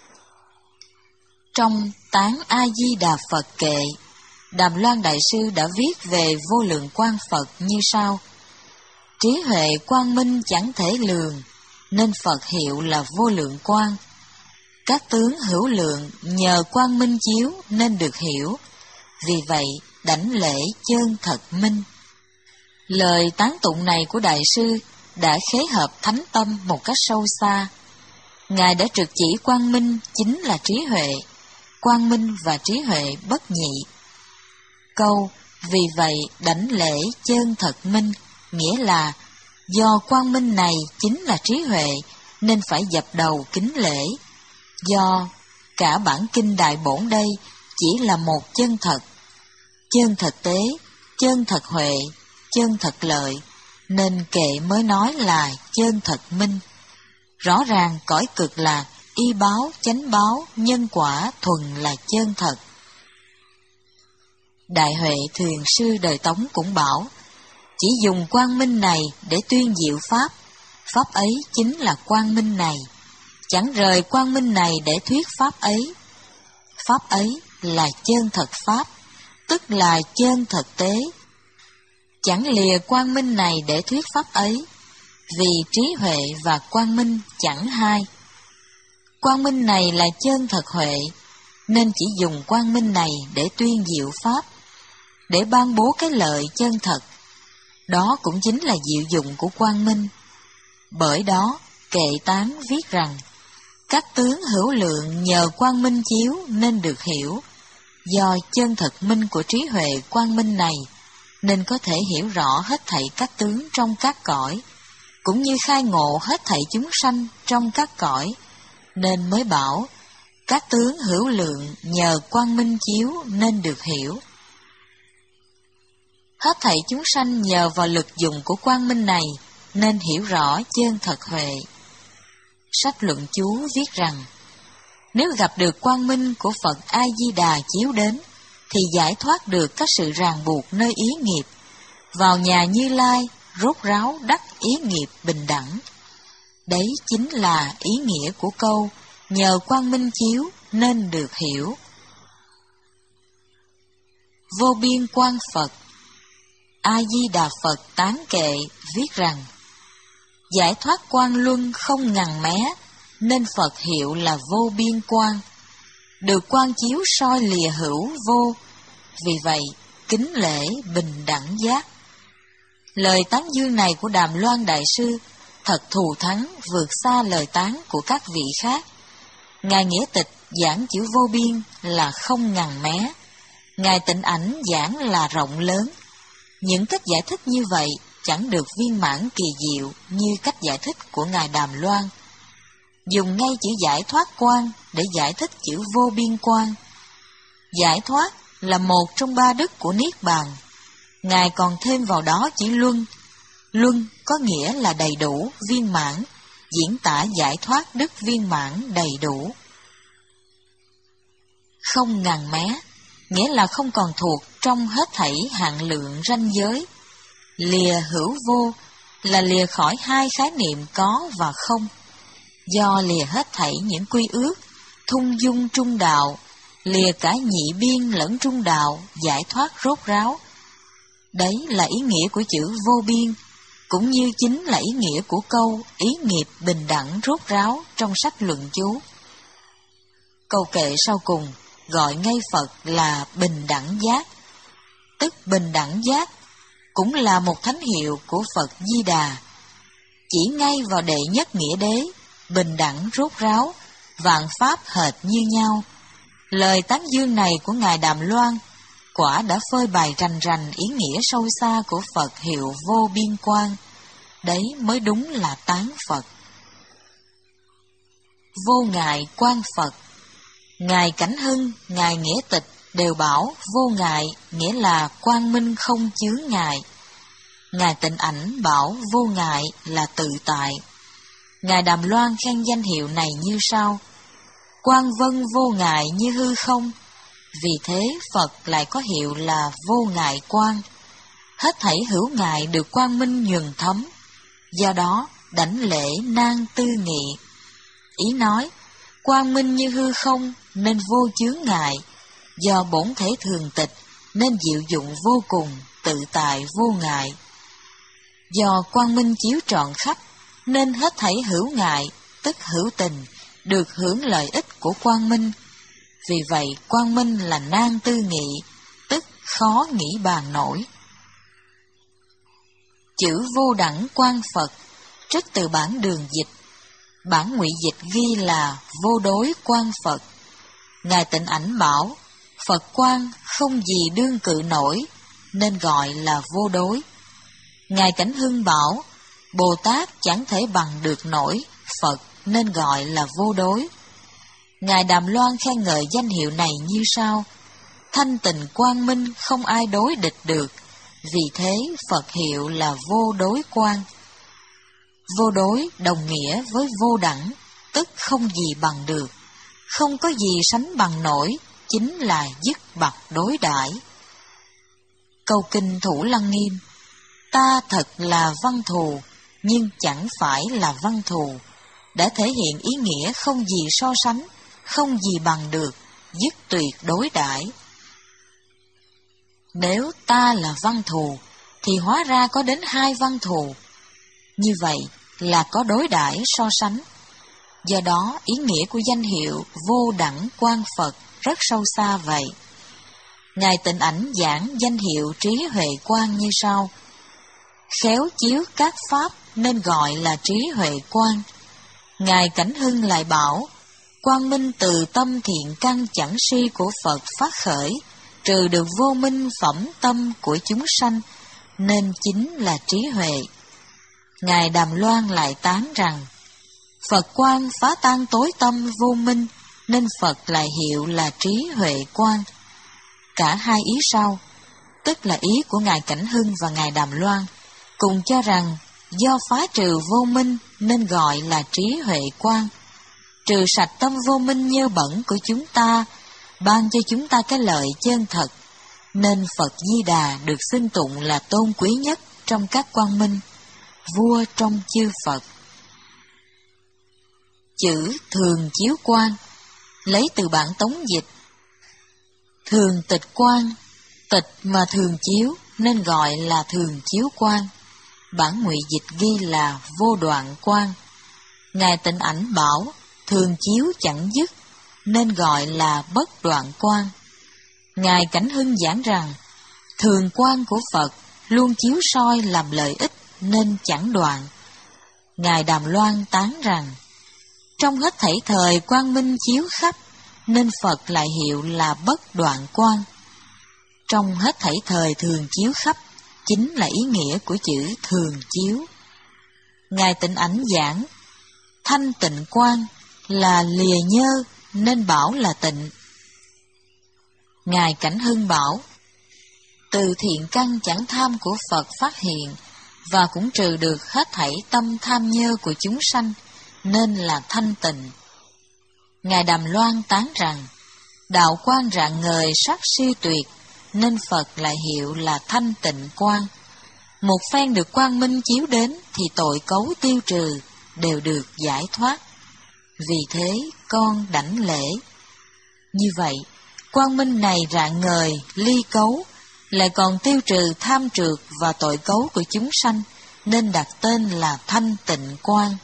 Trong Tán A Di Đà Phật kệ, Đàm Loan Đại Sư đã viết về vô lượng quang Phật như sau: trí huệ quang minh chẳng thể lường, nên Phật hiệu là vô lượng quang. Các tướng hữu lượng nhờ quang minh chiếu nên được hiểu, vì vậy đảnh lễ chơn thật minh. Lời tán tụng này của Đại Sư đã khế hợp thánh tâm một cách sâu xa. Ngài đã trực chỉ quang minh chính là trí huệ, quang minh và trí huệ bất nhị. Câu vì vậy đảnh lễ chơn thật minh nghĩa là do quang minh này chính là trí huệ nên phải dập đầu kính lễ. Do cả bản kinh Đại Bổn đây chỉ là một chân thật, chân thật tế, chân thật huệ, chân thật lợi, nên kệ mới nói là chân thật minh. Rõ ràng cõi cực lạc, y báo, chánh báo, nhân quả thuần là chân thật. Đại Huệ Thuyền Sư đời Tống cũng bảo, chỉ dùng quang minh này để tuyên diệu pháp, pháp ấy chính là quang minh này, chẳng rời quang minh này để thuyết pháp ấy. Pháp ấy là chân thật pháp, tức là chân thật tế. Chẳng lìa quang minh này để thuyết pháp ấy, vì trí huệ và quang minh chẳng hai. Quang minh này là chân thật huệ, nên chỉ dùng quang minh này để tuyên diệu pháp, để ban bố cái lợi chân thật. Đó cũng chính là diệu dụng của quang minh. Bởi đó, kệ tán viết rằng, các tướng hữu lượng nhờ quang minh chiếu nên được hiểu. Do chân thật minh của trí huệ quang minh này, nên có thể hiểu rõ hết thảy các tướng trong các cõi, cũng như khai ngộ hết thảy chúng sanh trong các cõi, nên mới bảo, các tướng hữu lượng nhờ quang minh chiếu nên được hiểu. Hết thảy chúng sanh nhờ vào lực dùng của quang minh này, nên hiểu rõ chân thật huệ. Sách luận chú viết rằng, nếu gặp được quang minh của Phật A-di-đà chiếu đến, thì giải thoát được các sự ràng buộc nơi ý nghiệp, vào nhà Như Lai, rốt ráo đắc ý nghiệp bình đẳng. Đấy chính là ý nghĩa của câu, nhờ quang minh chiếu nên được hiểu. Vô biên quang Phật. A-di-đà Phật tán kệ viết rằng, giải thoát quang luân không ngần mé, nên Phật hiệu là vô biên quang. Được quang chiếu soi lìa hữu vô, vì vậy kính lễ bình đẳng giác. Lời tán dương này của Đàm Loan Đại Sư thật thù thắng vượt xa lời tán của các vị khác. Ngài Nghĩa Tịch giảng chữ vô biên là không ngần mé, Ngài Tịnh Ảnh giảng là rộng lớn. Những cách giải thích như vậy chẳng được viên mãn kỳ diệu như cách giải thích của Ngài Đàm Loan. Dùng ngay chữ giải thoát quang để giải thích chữ vô biên quang. Giải thoát là một trong ba đức của Niết Bàn. Ngài còn thêm vào đó chữ luân. Luân có nghĩa là đầy đủ, viên mãn, diễn tả giải thoát đức viên mãn đầy đủ. Không ngần mé, nghĩa là không còn thuộc trong hết thảy hạn lượng ranh giới. Lìa hữu vô là lìa khỏi hai khái niệm có và không. Do lìa hết thảy những quy ước, thung dung trung đạo, lìa cả nhị biên lẫn trung đạo, giải thoát rốt ráo. Đấy là ý nghĩa của chữ vô biên, cũng như chính là ý nghĩa của câu ý nghiệp bình đẳng rốt ráo trong sách luận chú. Câu kệ sau cùng gọi ngay Phật là bình đẳng giác, tức bình đẳng giác cũng là một thánh hiệu của Phật Di Đà. Chỉ ngay vào đệ nhất nghĩa đế, bình đẳng rốt ráo, vạn pháp hệt như nhau. Lời tán dương này của Ngài Đàm Loan quả đã phơi bày rành rành ý nghĩa sâu xa của Phật hiệu vô biên quang. Đấy mới đúng là tán Phật. Vô ngại quang Phật. Ngài Cảnh Hưng, Ngài Nghĩa Tịch đều bảo vô ngại nghĩa là quang minh không chướng ngại. Ngài Tịnh Ảnh bảo vô ngại là tự tại. Ngài Đàm Loan khen danh hiệu này như sau: quang vân vô ngại như hư không. Vì thế Phật lại có hiệu là vô ngại quang. Hết thảy hữu ngại được quang minh nhuần thấm. Do đó đảnh lễ nan tư nghị. Ý nói quang minh như hư không nên vô chướng ngại. Do bổn thể thường tịch nên diệu dụng vô cùng, tự tại vô ngại. Do quang minh chiếu trọn khắp nên hết thảy hữu ngại, tức hữu tình, được hưởng lợi ích của quang minh. Vì vậy quang minh là nan tư nghị, tức khó nghĩ bàn nổi. Chữ vô đẳng quang Phật trích từ bản Đường dịch. Bản ngụy dịch ghi là vô đối quang Phật. Ngài Tịnh Ảnh bảo Phật quang không gì đương cự nổi nên gọi là vô đối. Ngài Cảnh Hưng bảo Bồ Tát chẳng thể bằng được nổi Phật nên gọi là vô đối. Ngài Đàm Loan khen ngợi danh hiệu này như sau: thanh tịnh quang minh không ai đối địch được, vì thế Phật hiệu là vô đối quang. Vô đối đồng nghĩa với vô đẳng, tức không gì bằng được, không có gì sánh bằng nổi, chính là dứt bặt đối đãi. Câu kinh Thủ Lăng Nghiêm: ta thật là văn thù, nhưng chẳng phải là văn thù, đã thể hiện ý nghĩa không gì so sánh, không gì bằng được, dứt tuyệt đối đãi. Nếu ta là văn thù, thì hóa ra có đến hai văn thù. Như vậy là có đối đãi so sánh. Do đó, ý nghĩa của danh hiệu vô đẳng quang Phật rất sâu xa vậy. Ngài Tịnh Ảnh giảng danh hiệu trí huệ quang như sau: khéo chiếu các pháp nên gọi là trí huệ quang. Ngài Cảnh Hưng lại bảo, quang minh từ tâm thiện căn chẳng si của Phật phát khởi, trừ được vô minh phẩm tâm của chúng sanh, nên chính là trí huệ. Ngài Đàm Loan lại tán rằng, Phật quang phá tan tối tâm vô minh, nên Phật lại hiệu là trí huệ quang. Cả hai ý sau, tức là ý của Ngài Cảnh Hưng và Ngài Đàm Loan, cùng cho rằng do phá trừ vô minh nên gọi là trí huệ quang, trừ sạch tâm vô minh nhơ bẩn của chúng ta, ban cho chúng ta cái lợi chân thật, nên Phật Di Đà được xưng tụng là tôn quý nhất trong các quang minh, vua trong chư Phật. Chữ thường chiếu quang lấy từ bản Tống dịch. Thường tịch quang, tịch mà thường chiếu nên gọi là thường chiếu quang. Bản ngụy dịch ghi là vô đoạn quang. Ngài Tịnh Ảnh bảo thường chiếu chẳng dứt nên gọi là bất đoạn quang. Ngài Cảnh Hưng giảng rằng thường quang của Phật luôn chiếu soi làm lợi ích nên chẳng đoạn. Ngài Đàm Loan tán rằng trong hết thảy thời quang minh chiếu khắp, nên Phật lại hiệu là bất đoạn quang. Trong hết thảy thời thường chiếu khắp chính là ý nghĩa của chữ thường chiếu. Ngài Tịnh Ảnh giảng thanh tịnh quang là lìa nhơ nên bảo là tịnh. Ngài Cảnh Hưng bảo từ thiện căn chẳng tham của Phật phát hiện, và cũng trừ được hết thảy tâm tham nhơ của chúng sanh, nên là thanh tịnh. Ngài Đàm Loan tán rằng đạo quang rạng ngời sắc siêu tuyệt, nên Phật lại hiệu là thanh tịnh quang. Một phen được quang minh chiếu đến thì tội cấu tiêu trừ, đều được giải thoát. Vì thế con đảnh lễ. Như vậy, quang minh này rạng ngời, ly cấu, lại còn tiêu trừ tham trược và tội cấu của chúng sanh, nên đặt tên là thanh tịnh quang.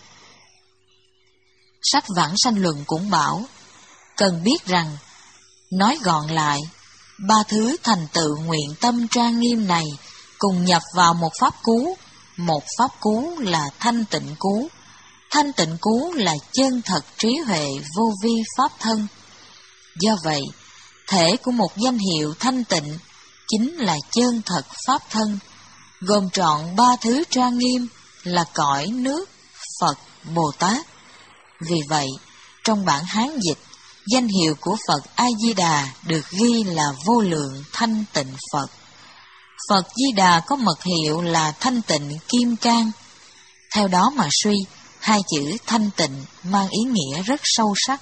Sách Vãng Sanh Luận cũng bảo, cần biết rằng, nói gọn lại, ba thứ thành tựu nguyện tâm trang nghiêm này cùng nhập vào một pháp cú. Một pháp cú là thanh tịnh cú. Thanh tịnh cú là chân thật trí huệ vô vi pháp thân. Do vậy, thể của một danh hiệu thanh tịnh chính là chân thật pháp thân, gồm trọn ba thứ trang nghiêm là cõi, nước, Phật, Bồ Tát. Vì vậy, trong bản Hán dịch, danh hiệu của Phật A-di-đà được ghi là vô lượng thanh tịnh Phật. Phật Di Đà có mật hiệu là thanh tịnh kim cang. Theo đó mà suy, hai chữ thanh tịnh mang ý nghĩa rất sâu sắc.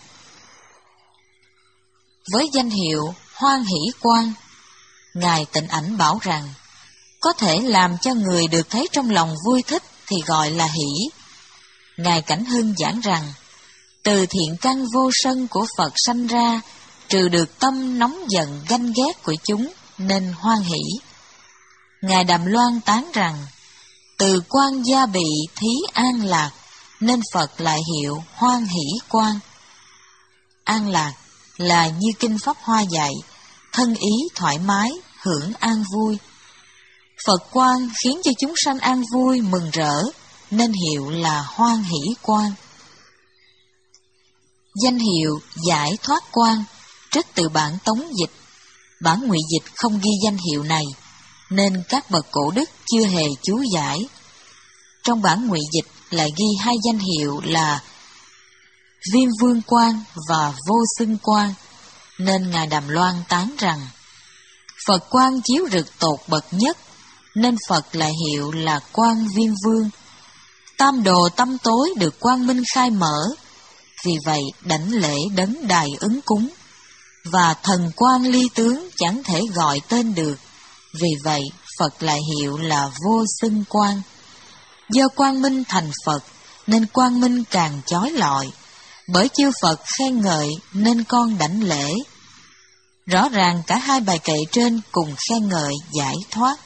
Với danh hiệu hoan hỷ quang, Ngài Tịnh Ảnh bảo rằng, có thể làm cho người được thấy trong lòng vui thích thì gọi là hỷ. Ngài Cảnh Hưng giảng rằng, từ thiện căn vô sân của Phật sanh ra, trừ được tâm nóng giận ganh ghét của chúng, nên hoan hỷ. Ngài Đàm Loan tán rằng, từ quan gia bị thí an lạc, nên Phật lại hiệu hoan hỷ quang. An lạc là như Kinh Pháp Hoa dạy, thân ý thoải mái, hưởng an vui. Phật quang khiến cho chúng sanh an vui, mừng rỡ, nên hiệu là hoan hỷ quang. Danh hiệu giải thoát quang trích từ bản Tống dịch. Bản Ngụy dịch không ghi danh hiệu này, nên các bậc cổ đức chưa hề chú giải. Trong bản Ngụy dịch lại ghi hai danh hiệu là Viêm Vương Quang và Vô Xưng Quang, nên Ngài Đàm Loan tán rằng, Phật quang chiếu rực tột bậc nhất, nên Phật lại hiệu là Quang Viêm Vương. Tam đồ tâm tối được quang minh khai mở, vì vậy đảnh lễ đấng đài ứng cúng. Và thần quang ly tướng chẳng thể gọi tên được, vì vậy Phật lại hiệu là Vô Xưng Quang. Do quang minh thành Phật, nên quang minh càng chói lọi, bởi chư Phật khen ngợi nên con đảnh lễ. Rõ ràng cả hai bài kệ trên cùng khen ngợi giải thoát.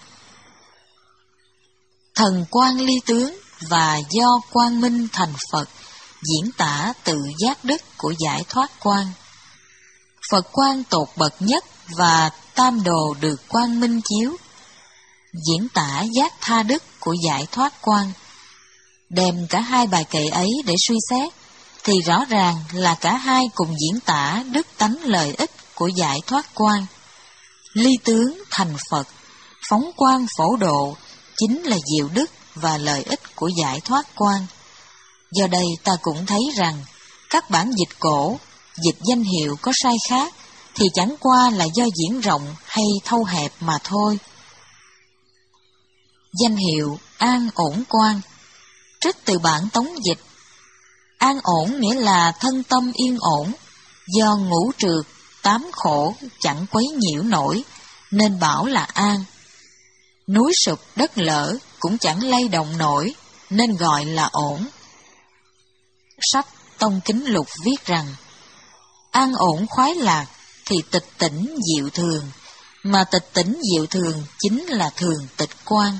Thần quang ly tướng và do quang minh thành Phật diễn tả tự giác đức của giải thoát quang. Phật quang tột bậc nhất và tam đồ được quang minh chiếu, diễn tả giác tha đức của giải thoát quang. Đem cả hai bài kệ ấy để suy xét, thì rõ ràng là cả hai cùng diễn tả đức tánh lợi ích của giải thoát quang. Ly tướng thành Phật, phóng quang phổ độ, chính là diệu đức và lợi ích của giải thoát quang. Do đây ta cũng thấy rằng, các bản dịch cổ, dịch danh hiệu có sai khác, thì chẳng qua là do diễn rộng hay thâu hẹp mà thôi. Danh hiệu An Ổn Quang trích từ bản Tống dịch. An ổn nghĩa là thân tâm yên ổn, do ngũ trược, tám khổ chẳng quấy nhiễu nổi, nên bảo là an. Núi sụp đất lở cũng chẳng lay động nổi, nên gọi là ổn. Sách Tông Kính Lục viết rằng, an ổn khoái lạc thì tịch tỉnh diệu thường, mà tịch tỉnh diệu thường chính là thường tịch quang.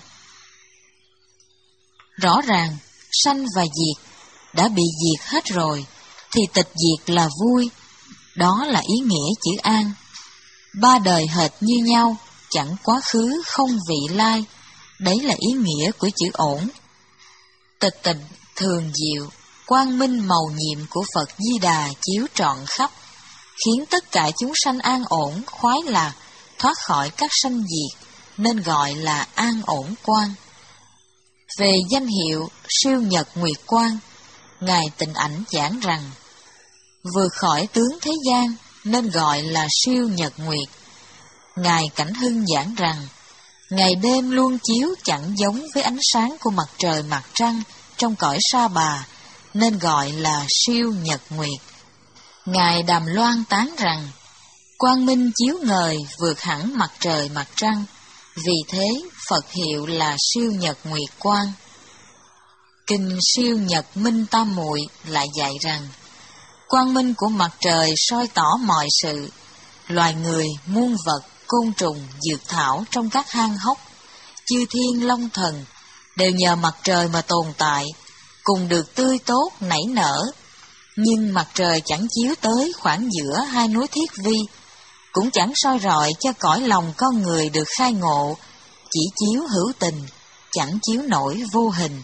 Rõ ràng, sanh và diệt đã bị diệt hết rồi, thì tịch diệt là vui, đó là ý nghĩa chữ an. Ba đời hệt như nhau, chẳng quá khứ không vị lai, đấy là ý nghĩa của chữ ổn. Tịch tịnh thường diệu, quang minh màu nhiệm của Phật Di Đà chiếu trọn khắp, khiến tất cả chúng sanh an ổn, khoái lạc, thoát khỏi các sanh diệt, nên gọi là an ổn quang. Về danh hiệu siêu nhật nguyệt quang, Ngài Tịnh Ảnh giảng rằng, vượt khỏi tướng thế gian nên gọi là siêu nhật nguyệt. Ngài Cảnh Hưng giảng rằng, ngày đêm luôn chiếu chẳng giống với ánh sáng của mặt trời mặt trăng trong cõi Sa Bà, nên gọi là siêu nhật nguyệt. Ngài Đàm Loan tán rằng, quang minh chiếu ngời vượt hẳn mặt trời mặt trăng, vì thế Phật hiệu là siêu nhật nguyệt quang. Kinh Siêu Nhật Minh Tam Muội lại dạy rằng, quang minh của mặt trời soi tỏ mọi sự, loài người, muôn vật, côn trùng, dược thảo trong các hang hốc, chư thiên long thần, đều nhờ mặt trời mà tồn tại, cùng được tươi tốt nảy nở. Nhưng mặt trời chẳng chiếu tới khoảng giữa hai núi Thiết Vi, cũng chẳng soi rọi cho cõi lòng con người được khai ngộ, chỉ chiếu hữu tình, chẳng chiếu nổi vô hình.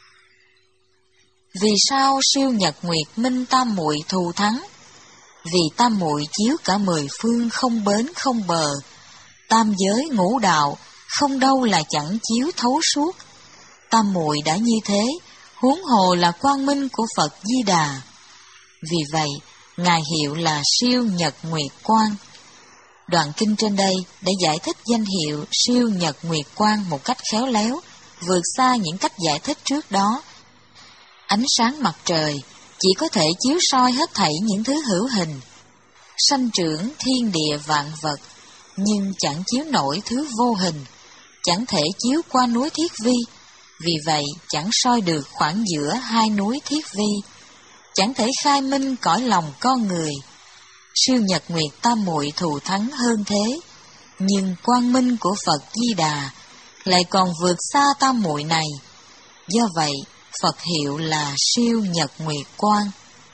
Vì sao siêu nhật nguyệt minh tam muội thù thắng? Vì tam muội chiếu cả mười phương không bến không bờ, Tam giới ngũ đạo, không đâu là chẳng chiếu thấu suốt. Tam muội đã như thế, huống hồ là quang minh của Phật Di Đà. Vì vậy, Ngài hiệu là siêu nhật nguyệt quang. Đoạn kinh trên đây đã giải thích danh hiệu siêu nhật nguyệt quang một cách khéo léo, vượt xa những cách giải thích trước đó. Ánh sáng mặt trời chỉ có thể chiếu soi hết thảy những thứ hữu hình, sanh trưởng thiên địa vạn vật, nhưng chẳng chiếu nổi thứ vô hình, chẳng thể chiếu qua núi Thiết Vi, vì vậy chẳng soi được khoảng giữa hai núi Thiết Vi, chẳng thể khai minh cõi lòng con người. Siêu nhật nguyệt tam muội thù thắng hơn thế, nhưng quang minh của Phật Di Đà lại còn vượt xa tam muội này. Do vậy, Phật hiệu là siêu nhật nguyệt quang.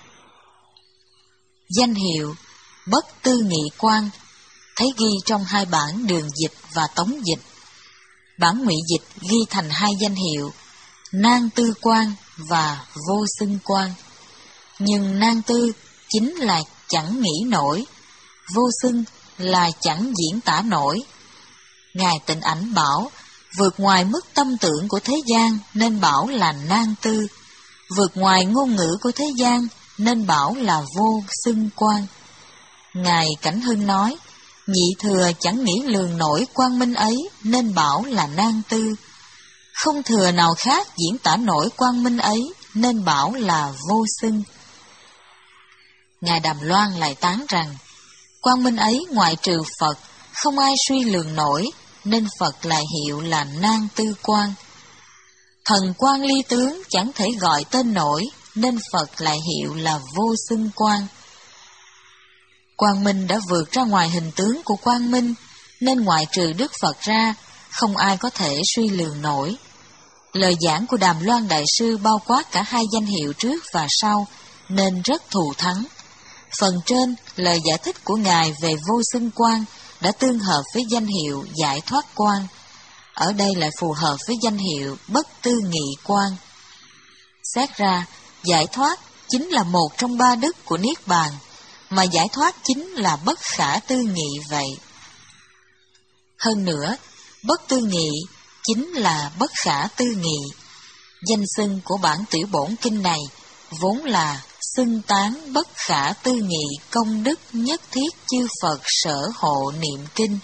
Danh hiệu bất tư nghị quang thấy ghi trong hai bản đường dịch và tống dịch. Bản ngụy dịch ghi thành hai danh hiệu nan tư quang và vô xưng quang. Nhưng nan tư chính là chẳng nghĩ nổi, vô xưng là chẳng diễn tả nổi. Ngài Tịnh Ảnh bảo, vượt ngoài mức tâm tưởng của thế gian nên bảo là nan tư, vượt ngoài ngôn ngữ của thế gian nên bảo là vô xưng quang. Ngài Cảnh Hưng nói, nhị thừa chẳng nghĩ lường nổi quang minh ấy nên bảo là nan tư, không thừa nào khác diễn tả nổi quang minh ấy nên bảo là vô xưng. Ngài Đàm Loan lại tán rằng, quang minh ấy ngoại trừ Phật, không ai suy lường nổi, nên Phật lại hiệu là nan tư quang. Thần quang ly tướng chẳng thể gọi tên nổi, nên Phật lại hiệu là vô xưng quang. Quang minh đã vượt ra ngoài hình tướng của quang minh, nên ngoại trừ Đức Phật ra, không ai có thể suy lường nổi. Lời giảng của Đàm Loan Đại Sư bao quát cả hai danh hiệu trước và sau, nên rất thù thắng. Phần trên, lời giải thích của Ngài về vô xưng quang đã tương hợp với danh hiệu giải thoát quang. Ở đây lại phù hợp với danh hiệu bất tư nghị quang. Xét ra, giải thoát chính là một trong ba đức của Niết Bàn, mà giải thoát chính là bất khả tư nghị vậy. Hơn nữa, bất tư nghị chính là bất khả tư nghị. Danh xưng của bản tiểu bổn kinh này vốn là xưng tán bất khả tư nghị công đức nhất thiết chư Phật sở hộ niệm kinh.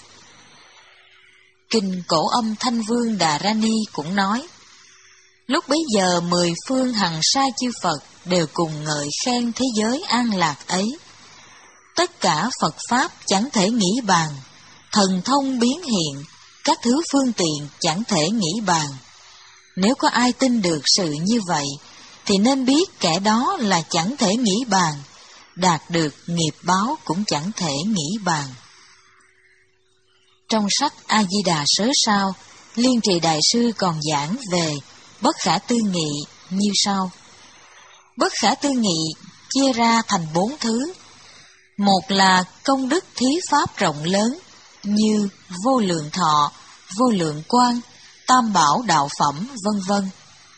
Kinh Cổ Âm Thanh Vương Đà Ra Ni cũng nói, lúc bấy giờ mười phương hằng sa chư Phật đều cùng ngợi khen thế giới an lạc ấy. Tất cả Phật Pháp chẳng thể nghĩ bàn, thần thông biến hiện, các thứ phương tiện chẳng thể nghĩ bàn. Nếu có ai tin được sự như vậy, thì nên biết kẻ đó là chẳng thể nghĩ bàn, đạt được nghiệp báo cũng chẳng thể nghĩ bàn. Trong sách A-di-đà sớ sao, Liên Trì Đại Sư còn giảng về bất khả tư nghị như sau. Bất khả tư nghị chia ra thành bốn thứ. Một là công đức thí pháp rộng lớn, như vô lượng thọ, vô lượng quang, tam bảo đạo phẩm, vân vân.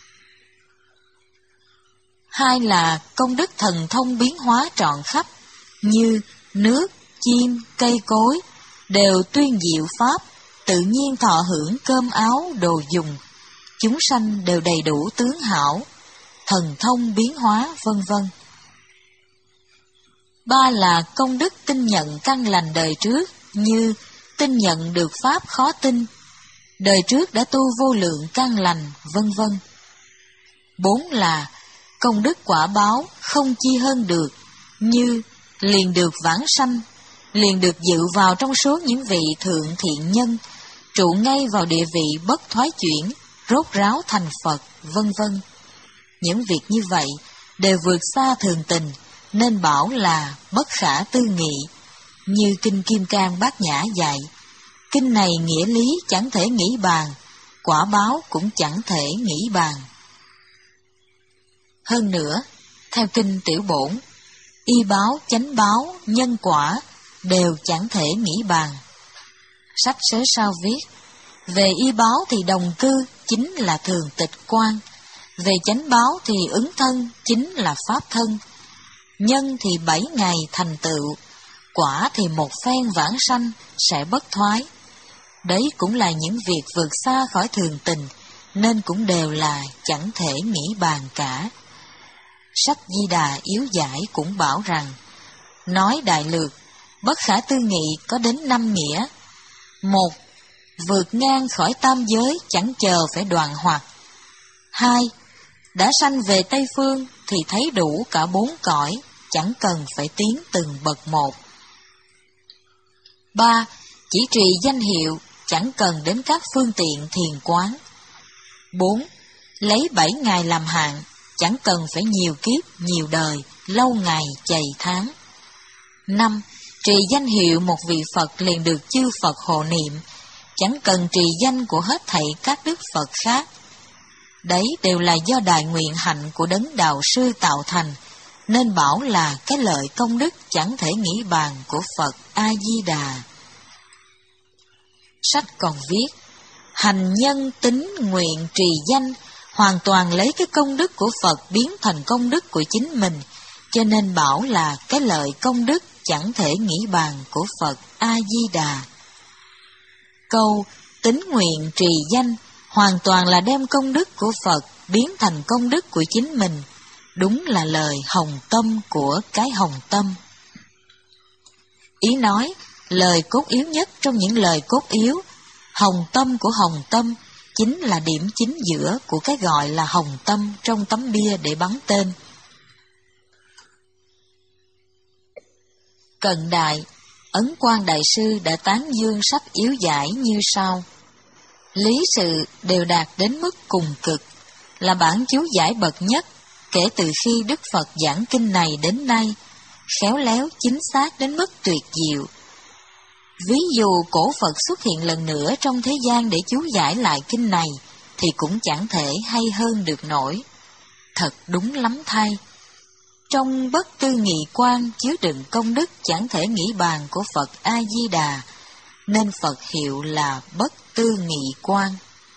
Hai là công đức thần thông biến hóa trọn khắp, như nước, chim, cây cối, đều tuyên diệu pháp, tự nhiên thọ hưởng cơm áo, đồ dùng, chúng sanh đều đầy đủ tướng hảo, thần thông biến hóa, vân vân. Ba là công đức tin nhận căn lành đời trước, như tin nhận được pháp khó tin, đời trước đã tu vô lượng căn lành, vân vân. Bốn là công đức quả báo không chi hơn được, như liền được vãng sanh, liền được dự vào trong số những vị thượng thiện nhân, trụ ngay vào địa vị bất thoái chuyển, rốt ráo thành Phật, vân vân. Những việc như vậy đều vượt xa thường tình, nên bảo là bất khả tư nghị, như Kinh Kim Cang Bát Nhã dạy. Kinh này nghĩa lý chẳng thể nghĩ bàn, quả báo cũng chẳng thể nghĩ bàn. Hơn nữa, theo Kinh Tiểu Bổn, y báo, chánh báo, nhân quả đều chẳng thể nghĩ bàn. Sách sớ sao viết, về y báo thì đồng cư chính là thường tịch quan, về chánh báo thì ứng thân chính là pháp thân, nhân thì bảy ngày thành tựu, quả thì một phen vãng sanh sẽ bất thoái. Đấy cũng là những việc vượt xa khỏi thường tình, nên cũng đều là chẳng thể nghĩ bàn cả. Sách Di Đà Yếu Giải cũng bảo rằng, nói đại lược, bất khả tư nghị có đến năm nghĩa. Một, vượt ngang khỏi tam giới chẳng chờ phải đoạn hoặc. Hai, đã sanh về Tây Phương thì thấy đủ cả bốn cõi, chẳng cần phải tiến từng bậc một. Ba, chỉ trì danh hiệu, chẳng cần đến các phương tiện thiền quán. Bốn, lấy bảy ngày làm hạn, chẳng cần phải nhiều kiếp, nhiều đời, lâu ngày, chày tháng. Năm, trì danh hiệu một vị Phật liền được chư Phật hộ niệm, chẳng cần trì danh của hết thảy các đức Phật khác. Đấy đều là do đại nguyện hạnh của đấng đạo sư tạo thành, nên bảo là cái lợi công đức chẳng thể nghĩ bàn của Phật A-di-đà. Sách còn viết, hành nhân tính nguyện trì danh, hoàn toàn lấy cái công đức của Phật biến thành công đức của chính mình, cho nên bảo là cái lợi công đức chẳng thể nghĩ bàn của Phật A-di-đà. Câu tính nguyện trì danh hoàn toàn là đem công đức của Phật biến thành công đức của chính mình, đúng là lời hồng tâm của cái hồng tâm. Ý nói, lời cốt yếu nhất trong những lời cốt yếu, hồng tâm của hồng tâm, chính là điểm chính giữa của cái gọi là hồng tâm trong tấm bia để bắn tên. Cận đại, Ấn Quang Đại Sư đã tán dương sách Yếu Giải như sau. Lý sự đều đạt đến mức cùng cực, là bản chú giải bậc nhất, kể từ khi Đức Phật giảng kinh này đến nay, khéo léo chính xác đến mức tuyệt diệu. Ví dụ cổ Phật xuất hiện lần nữa trong thế gian để chú giải lại kinh này, thì cũng chẳng thể hay hơn được nổi. Thật đúng lắm thay. Trong bất tư nghị quan chứa đựng công đức chẳng thể nghĩ bàn của Phật A-di-đà, nên Phật hiệu là bất tư nghị quan.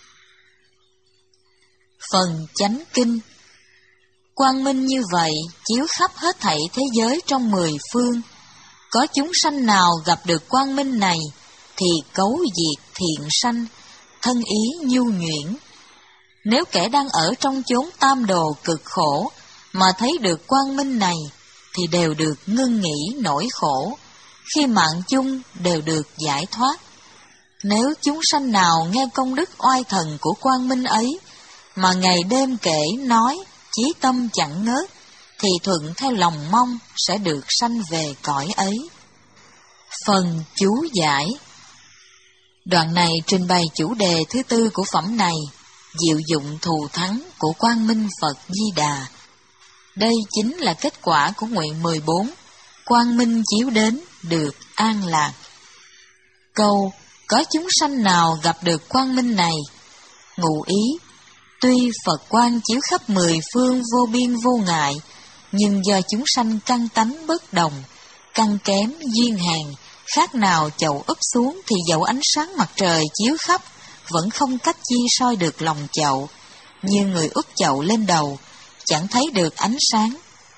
Phần chánh kinh. Quang minh như vậy chiếu khắp hết thảy thế giới trong mười phương. Có chúng sanh nào gặp được quang minh này, thì cấu diệt thiện sanh, thân ý nhu nhuyễn. Nếu kẻ đang ở trong chốn tam đồ cực khổ, mà thấy được quang minh này, thì đều được ngưng nghỉ nỗi khổ, khi mạng chung đều được giải thoát. Nếu chúng sanh nào nghe công đức oai thần của quang minh ấy, mà ngày đêm kể nói, chí tâm chẳng ngớt, thì thuận theo lòng mong sẽ được sanh về cõi ấy. Phần chú giải. Đoạn này trình bày chủ đề thứ tư của phẩm này, diệu dụng thù thắng của Quang Minh Phật Di Đà. Đây chính là kết quả của nguyện mười bốn, quang minh chiếu đến, được an lạc. Câu, có chúng sanh nào gặp được quang minh này? Ngụ ý, tuy Phật quang chiếu khắp mười phương vô biên vô ngại, nhưng do chúng sanh căn tánh bất đồng, căn kém duyên hèn, khác nào chậu úp xuống thì dẫu ánh sáng mặt trời chiếu khắp, vẫn không cách chi soi được lòng chậu, như người úp chậu lên đầu, chẳng thấy được ánh sáng.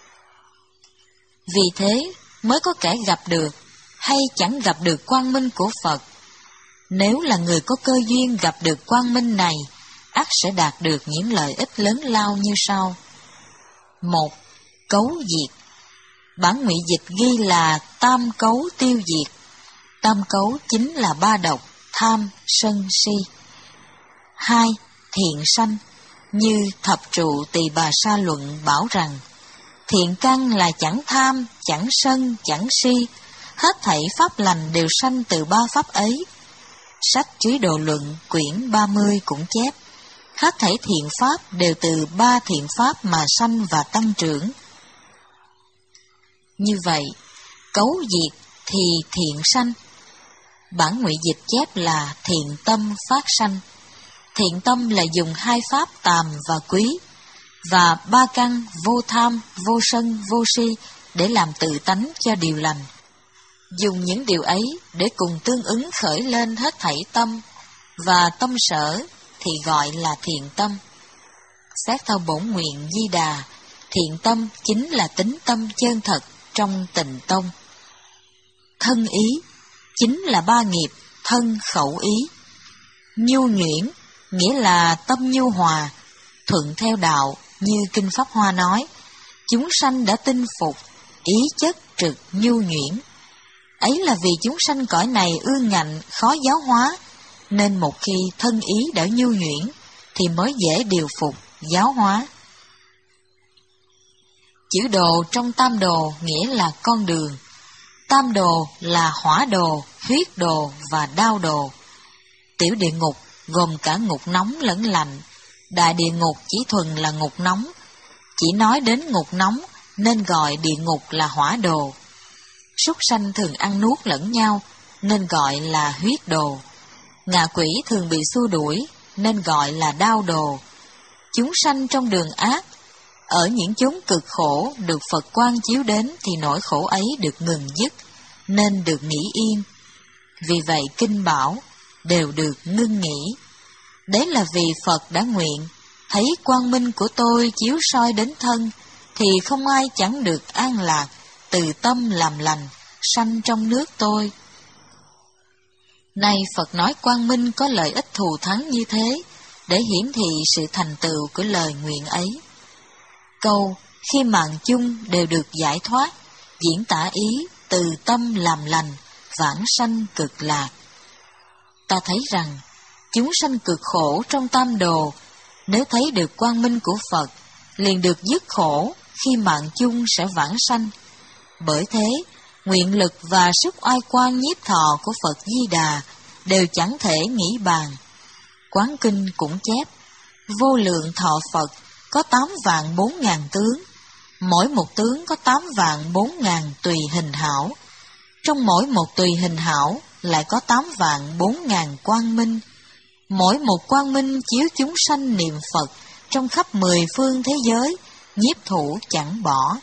Vì thế mới có kẻ gặp được hay chẳng gặp được quang minh của Phật. Nếu là người có cơ duyên gặp được quang minh này, ắt sẽ đạt được những lợi ích lớn lao như sau. Một, cấu diệt. Bản ngụy dịch ghi là tam cấu tiêu diệt. Tam cấu chính là ba độc, tham, sân, si. Hai, thiện sanh. Như Thập Trụ Tỳ Bà Sa Luận bảo rằng, thiện căn là chẳng tham, chẳng sân, chẳng si, hết thảy pháp lành đều sanh từ ba pháp ấy. Sách Trí Độ Luận quyển ba mươi cũng chép, hết thảy thiện pháp đều từ ba thiện pháp mà sanh và tăng trưởng. Như vậy, cấu diệt thì thiện sanh. Bản ngụy dịch chép là thiện tâm phát sanh. Thiện tâm là dùng hai pháp tàm và quý, và ba căn vô tham, vô sân, vô si để làm tự tánh cho điều lành. Dùng những điều ấy để cùng tương ứng khởi lên hết thảy tâm, và tâm sở thì gọi là thiện tâm. Xét theo bổn nguyện Di Đà, thiện tâm chính là tính tâm chân thật trong Tịnh Tông. Thân ý chính là ba nghiệp thân khẩu ý. Nhu nhuyễn nghĩa là tâm nhu hòa, thuận theo đạo, như Kinh Pháp Hoa nói, chúng sanh đã tinh phục, ý chất trực nhu nhuyễn. Ấy là vì chúng sanh cõi này ương ngạnh, khó giáo hóa, nên một khi thân ý đã nhu nhuyễn, thì mới dễ điều phục, giáo hóa. Chữ đồ trong tam đồ nghĩa là con đường. Tam đồ là hỏa đồ, huyết đồ và đao đồ. Tiểu địa ngục gồm cả ngục nóng lẫn lạnh. Đại địa ngục chỉ thuần là ngục nóng. Chỉ nói đến ngục nóng nên gọi địa ngục là hỏa đồ. Súc sanh thường ăn nuốt lẫn nhau nên gọi là huyết đồ. Ngạ quỷ thường bị xua đuổi nên gọi là đao đồ. Chúng sanh trong đường ác, ở những chốn cực khổ được Phật quang chiếu đến thì nỗi khổ ấy được ngừng dứt, nên được nghỉ yên. Vì vậy kinh bảo đều được ngưng nghỉ. Đấy là vì Phật đã nguyện, thấy quang minh của tôi chiếu soi đến thân, thì không ai chẳng được an lạc, từ tâm làm lành, sanh trong nước tôi. Nay Phật nói quang minh có lợi ích thù thắng như thế, để hiển thị sự thành tựu của lời nguyện ấy. Câu khi mạng chung đều được giải thoát, diễn tả ý từ tâm làm lành, vãng sanh cực lạc. Ta thấy rằng, chúng sanh cực khổ trong tam đồ, nếu thấy được quang minh của Phật, liền được dứt khổ, khi mạng chung sẽ vãng sanh. Bởi thế, nguyện lực và sức oai quang nhiếp thọ của Phật Di Đà đều chẳng thể nghĩ bàn. Quán kinh cũng chép, vô lượng thọ Phật có tám vạn bốn ngàn tướng, mỗi một tướng có tám vạn bốn ngàn tùy hình hảo. Trong mỗi một tùy hình hảo lại có tám vạn bốn ngàn quang minh. Mỗi một quang minh chiếu chúng sanh niệm Phật trong khắp mười phương thế giới, nhiếp thủ chẳng bỏ.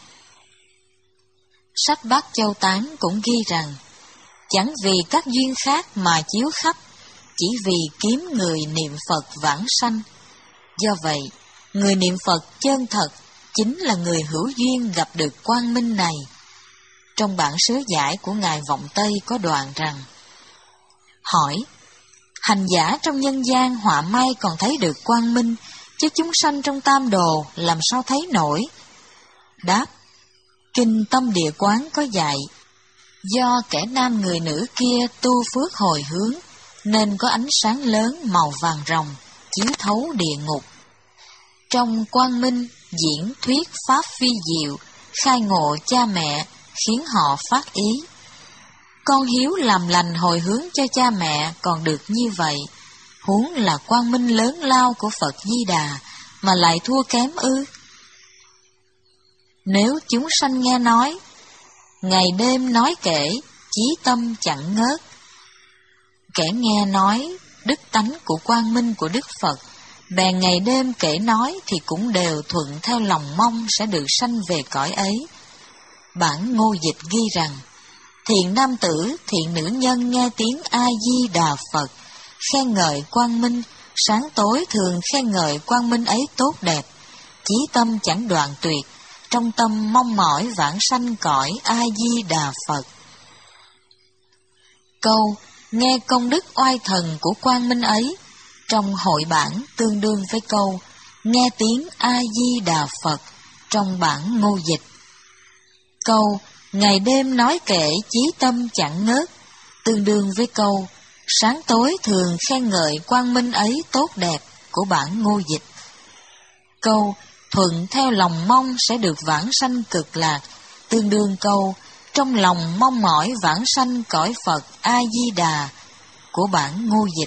Sách Bát Châu Tán cũng ghi rằng, chẳng vì các duyên khác mà chiếu khắp, chỉ vì kiếm người niệm Phật vãng sanh. Do vậy, người niệm Phật chân thật chính là người hữu duyên gặp được quang minh này. Trong bản sớ giải của Ngài Vọng Tây có đoạn rằng, hỏi, hành giả trong nhân gian họa may còn thấy được quang minh, chứ chúng sanh trong tam đồ làm sao thấy nổi? Đáp, Kinh Tâm Địa Quán có dạy, do kẻ nam người nữ kia tu phước hồi hướng, nên có ánh sáng lớn màu vàng ròng, chiếu thấu địa ngục. Trong quang minh diễn thuyết pháp phi diệu, khai ngộ cha mẹ, khiến họ phát ý. Con hiếu làm lành hồi hướng cho cha mẹ còn được như vậy, huống là quang minh lớn lao của Phật Di Đà, mà lại thua kém ư? Nếu chúng sanh nghe nói, ngày đêm nói kể, chí tâm chẳng ngớt. Kẻ nghe nói đức tánh của quang minh của Đức Phật, bèn ngày đêm kể nói thì cũng đều thuận theo lòng mong sẽ được sanh về cõi ấy. Bản Ngô Dịch ghi rằng, thiện nam tử, thiện nữ nhân nghe tiếng A-di-đà Phật, khen ngợi quang minh, sáng tối thường khen ngợi quang minh ấy tốt đẹp, chí tâm chẳng đoạn tuyệt, trong tâm mong mỏi vãng sanh cõi A-di-đà Phật. Câu nghe công đức oai thần của quang minh ấy, trong hội bản tương đương với câu nghe tiếng A-di-đà Phật trong bản Ngô Dịch. Câu ngày đêm nói kể chí tâm chẳng ngớt tương đương với câu sáng tối thường khen ngợi quang minh ấy tốt đẹp của bản Ngô Dịch. Câu thuận theo lòng mong sẽ được vãng sanh cực lạc tương đương câu trong lòng mong mỏi vãng sanh cõi Phật A-di-đà của bản Ngô Dịch.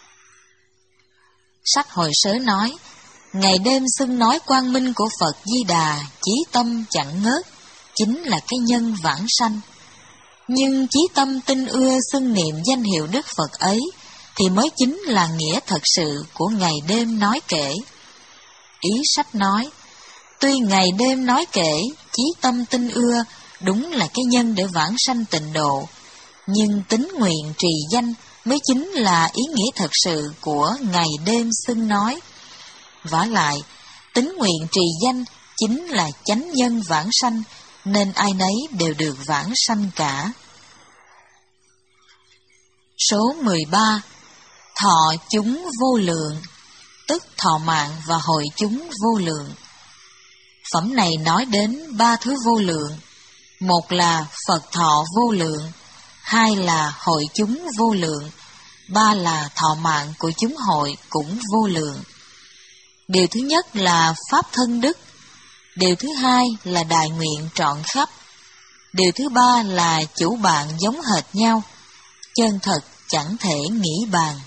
Sách Hồi Sớ nói, ngày đêm xưng nói quang minh của Phật Di Đà, chí tâm chẳng ngớt, chính là cái nhân vãng sanh. Nhưng chí tâm tin ưa xưng niệm danh hiệu Đức Phật ấy, thì mới chính là nghĩa thật sự của ngày đêm nói kể. Ý sách nói, tuy ngày đêm nói kể, chí tâm tin ưa, đúng là cái nhân để vãng sanh tịnh độ, nhưng tính nguyện trì danh mới chính là ý nghĩa thật sự của ngày đêm xưng nói. Vả lại, tính nguyện trì danh chính là chánh nhân vãng sanh, nên ai nấy đều được vãng sanh cả. Số mười ba. thọ chúng vô lượng, tức thọ mạng và hội chúng vô lượng. Phẩm này nói đến ba thứ vô lượng. Một là Phật thọ vô lượng, hai là hội chúng vô lượng, ba là thọ mạng của chúng hội cũng vô lượng. Điều thứ nhất là pháp thân đức, điều thứ hai là đại nguyện trọn khắp, điều thứ ba là chủ bạn giống hệt nhau, chân thật chẳng thể nghĩ bàn.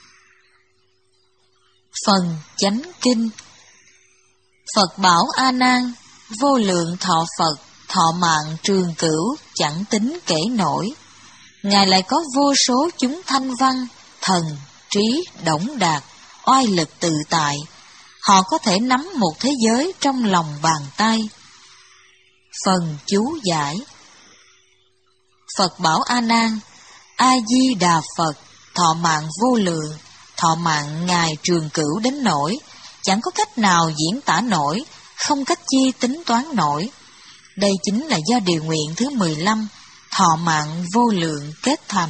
Phần chánh kinh. Phật bảo A Nan, vô lượng thọ Phật, thọ mạng trường cửu, chẳng tính kể nổi. Ngài lại có vô số chúng thanh văn, thần, trí, đổng đạt, oai lực tự tại. Họ có thể nắm một thế giới trong lòng bàn tay. Phần chú giải. Phật bảo A Nan, A Di Đà Phật, thọ mạng vô lượng, thọ mạng Ngài trường cửu đến nỗi chẳng có cách nào diễn tả nổi, không cách chi tính toán nổi. Đây chính là do điều nguyện thứ mười lăm, thọ mạng vô lượng kết thành.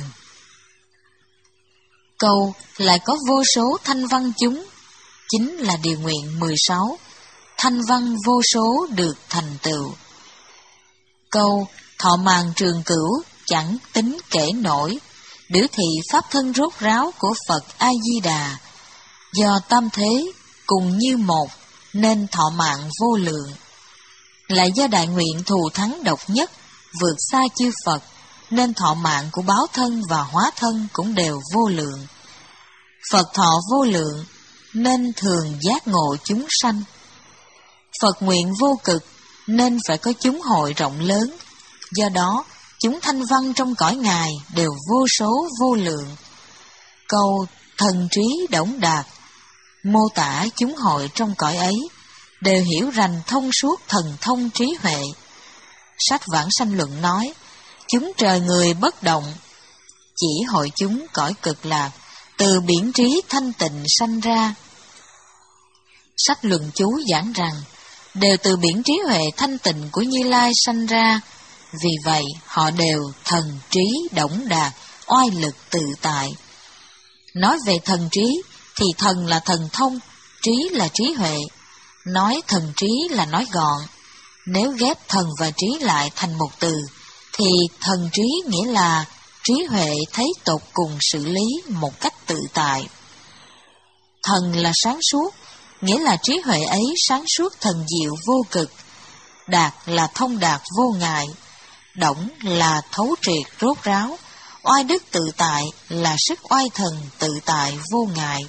Câu lại có vô số thanh văn chúng, chính là điều nguyện mười sáu, thanh văn vô số được thành tựu. Câu thọ mạng trường cửu chẳng tính kể nổi, biểu thị pháp thân rốt ráo của Phật A-di-đà. Do tam thế cùng như một, nên thọ mạng vô lượng. Lại do đại nguyện thù thắng độc nhất, vượt xa chư Phật, nên thọ mạng của báo thân và hóa thân cũng đều vô lượng. Phật thọ vô lượng, nên thường giác ngộ chúng sanh. Phật nguyện vô cực, nên phải có chúng hội rộng lớn. Do đó, chúng thanh văn trong cõi Ngài đều vô số vô lượng. Câu thần trí đổng đạt mô tả chúng hội trong cõi ấy đều hiểu rành thông suốt thần thông trí huệ. Sách Vãng Sanh Luận nói, chúng trời người bất động, chỉ hội chúng cõi cực lạc, từ biển trí thanh tịnh sanh ra. Sách Luận Chú giảng rằng, đều từ biển trí huệ thanh tịnh của Như Lai sanh ra, vì vậy họ đều thần trí đổng đạt, oai lực tự tại. Nói về thần trí, thì thần là thần thông, trí là trí huệ. Nói thần trí là nói gọn. Nếu ghép thần và trí lại thành một từ, thì thần trí nghĩa là trí huệ thấy tột cùng xử lý một cách tự tại. Thần là sáng suốt, nghĩa là trí huệ ấy sáng suốt thần diệu vô cực. Đạt là thông đạt vô ngại. Đổng là thấu triệt rốt ráo. Oai đức tự tại là sức oai thần tự tại vô ngại.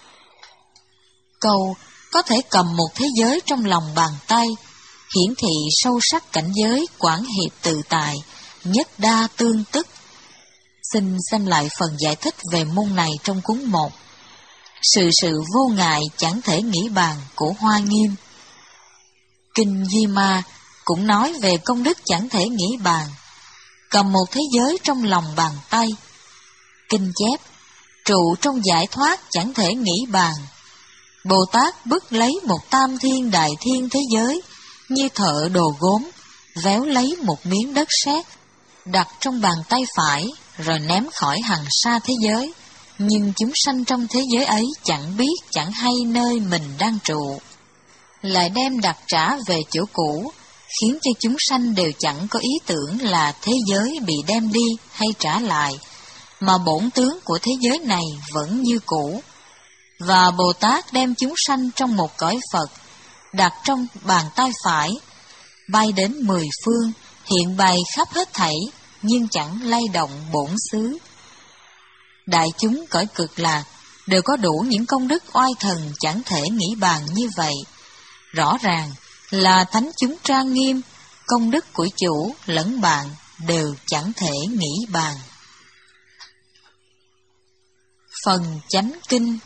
Câu có thể cầm một thế giới trong lòng bàn tay, hiển thị sâu sắc cảnh giới quảng hiệp tự tại, nhất đa tương tức. Xin xem lại phần giải thích về môn này trong cuốn một. Sự sự vô ngại chẳng thể nghĩ bàn của Hoa Nghiêm. Kinh Di Ma cũng nói về công đức chẳng thể nghĩ bàn, cầm một thế giới trong lòng bàn tay. Kinh chép, trụ trong giải thoát chẳng thể nghĩ bàn. Bồ Tát bứt lấy một tam thiên đại thiên thế giới, như thợ đồ gốm, véo lấy một miếng đất sét, đặt trong bàn tay phải, rồi ném khỏi hằng sa thế giới. Nhưng chúng sanh trong thế giới ấy chẳng biết, chẳng hay nơi mình đang trụ. Lại đem đặt trả về chỗ cũ, khiến cho chúng sanh đều chẳng có ý tưởng là thế giới bị đem đi hay trả lại, mà bổn tướng của thế giới này vẫn như cũ. Và Bồ Tát đem chúng sanh trong một cõi Phật, đặt trong bàn tay phải, bay đến mười phương, hiện bày khắp hết thảy, nhưng chẳng lay động bổn xứ. Đại chúng cõi cực lạc đều có đủ những công đức oai thần chẳng thể nghĩ bàn như vậy. Rõ ràng là thánh chúng trang nghiêm, công đức của chủ lẫn bạn đều chẳng thể nghĩ bàn. Phần chánh kinh.